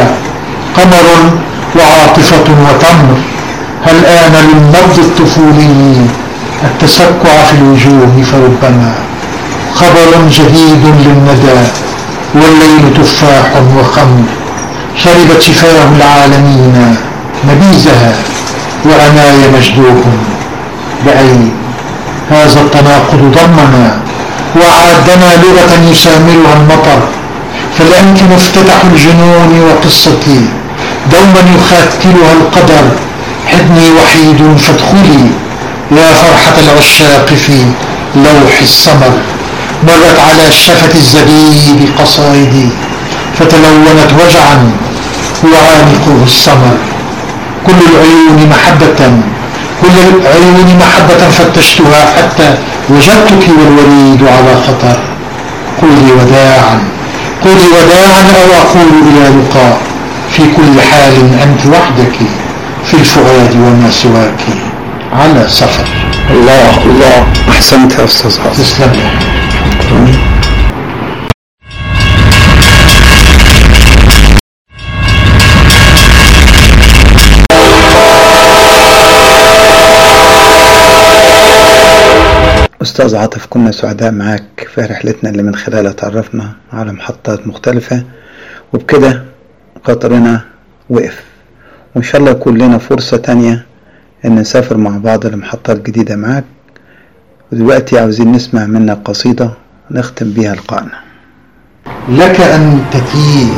قمر وعاطفة وتمر. هل آن للنبض الطفولي التسكع في الوجوه، فربما خبر جديد للندى، والليل تفاح وخمر. شربت شفاه العالمين نبيذها، وعناي مجدوب بأين. هذا التناقض ضمنا وعادنا لغة يسامرها المطر، فالأنت مفتتح الجنون وقصتي دوما يخاتلها القدر. حضني وحيد فادخلي يا فرحة العشاق في لوح السمر. مرت على شفة الزبيب قصائدي، فتلونت وجعا وعانقه السمر. كل العيون محبة كل العيون محبة فتشتها حتى وجدتك والوريد على خطر. قولي وداعا قولي وداعا أو أقول إلى لقاء. في كل حال أنت وحدك في الفؤاد وما سواك على سفر. الله الله، أحسنت يا أستاذ حافظ. تسلم لي. أستاذ عاطف، كنا سعداء معك في رحلتنا اللي من خلالها تعرفنا على محطات مختلفة، وبكده قطرنا وقف، وإن شاء الله يكون لنا فرصة تانية إن نسافر مع بعض لمحطات جديدة معاك. ودلوقتي عاوزين نسمع منك قصيدة نختم بيها لقائنا. لك أن تتيه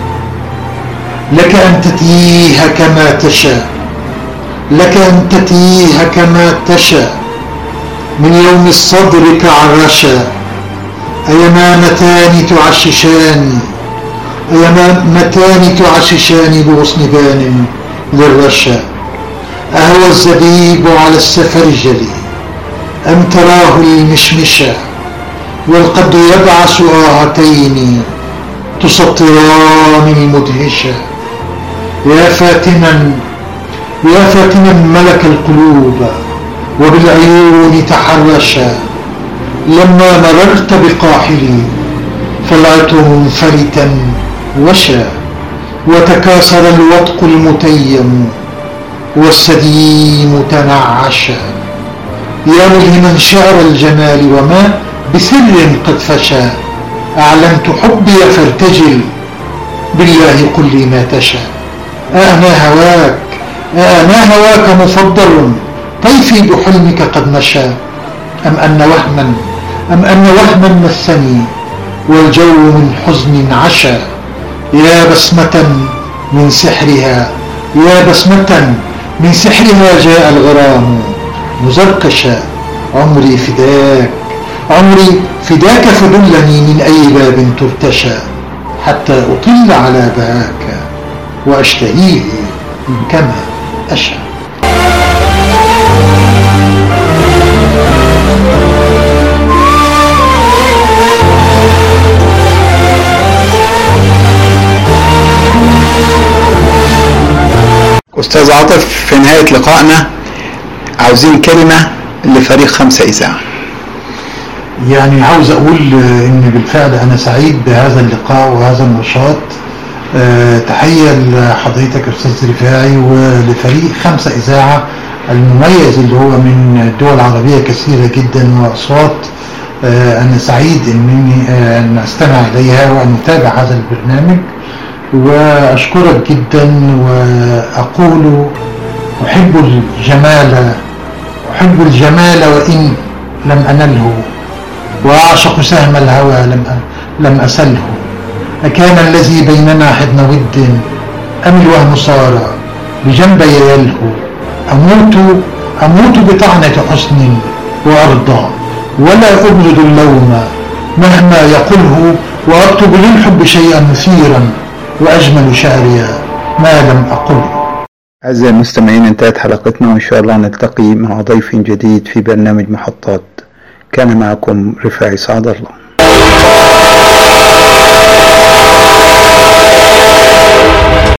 لك أن تتيه كما تشاء، لك أن تتيه كما تشاء، من يوم الصدر كعرشا، أيما متان تعششان، أيما متان تعششان بغصن بان للرشا، أهوى الزبيب على السفرجل أم تراه المشمشا، والقد يبعث آهتين تسطران المدهشا، يا فاتنا يا فاتنا ملك القلوب وبالعيون تحرشا، لما مررت بقاحلي فالعطر منفلتا وشا، وتكاثر الوطق المتيم والسديم تنعشا، يا ملهما شعر الجمال وما بسر قد فشا، أعلنت حبي فارتجل بالله قل لي ما تشاء، أأنا هواك أأنا هواك مفضل طيفي بحلمك قد مشى، أم أن وهما أم أن وهما مسني والجو من حزن عشا، يا بسمة من سحرها يا بسمة من سحرها جاء الغرام مزركشا، عمري فداك عمري فداك فدلني من أي باب ترتشى، حتى أطل على بهاك وأشتهيه كما أشاء. أستاذ عاطف، في نهاية لقائنا عاوزين كلمة لفريق خمسة إذاعة. يعني عاوز أقول إن بالفعل أنا سعيد بهذا اللقاء وهذا النشاط. أه تحية لحضرتك أستاذ رفاعي ولفريق خمسة إذاعة المميز اللي هو من دول عربية كثيرة جدا وأصوات. أه أنا سعيد إنني أه أن أستمع إليها وأن أتابع هذا البرنامج، وأشكرك جدا وأقول أحب الجمال أحب الجمال وإن لم أنله، وأعشق سهم الهوى لم لم أسله، أكان الذي بيننا حضن ود أم الوهم صار بجنبي يلهو، أموت أموت بطعنة حسن وأرضى ولا أبرد اللوم مهما يقوله، وأكتب للحب شيئا مثيرا وأجمل شعريا ما لم أقله. أعزائي المستمعين، انتهت حلقتنا، وإن شاء الله نلتقي مع ضيف جديد في برنامج محطات. كان معكم رفاعي سعد الله.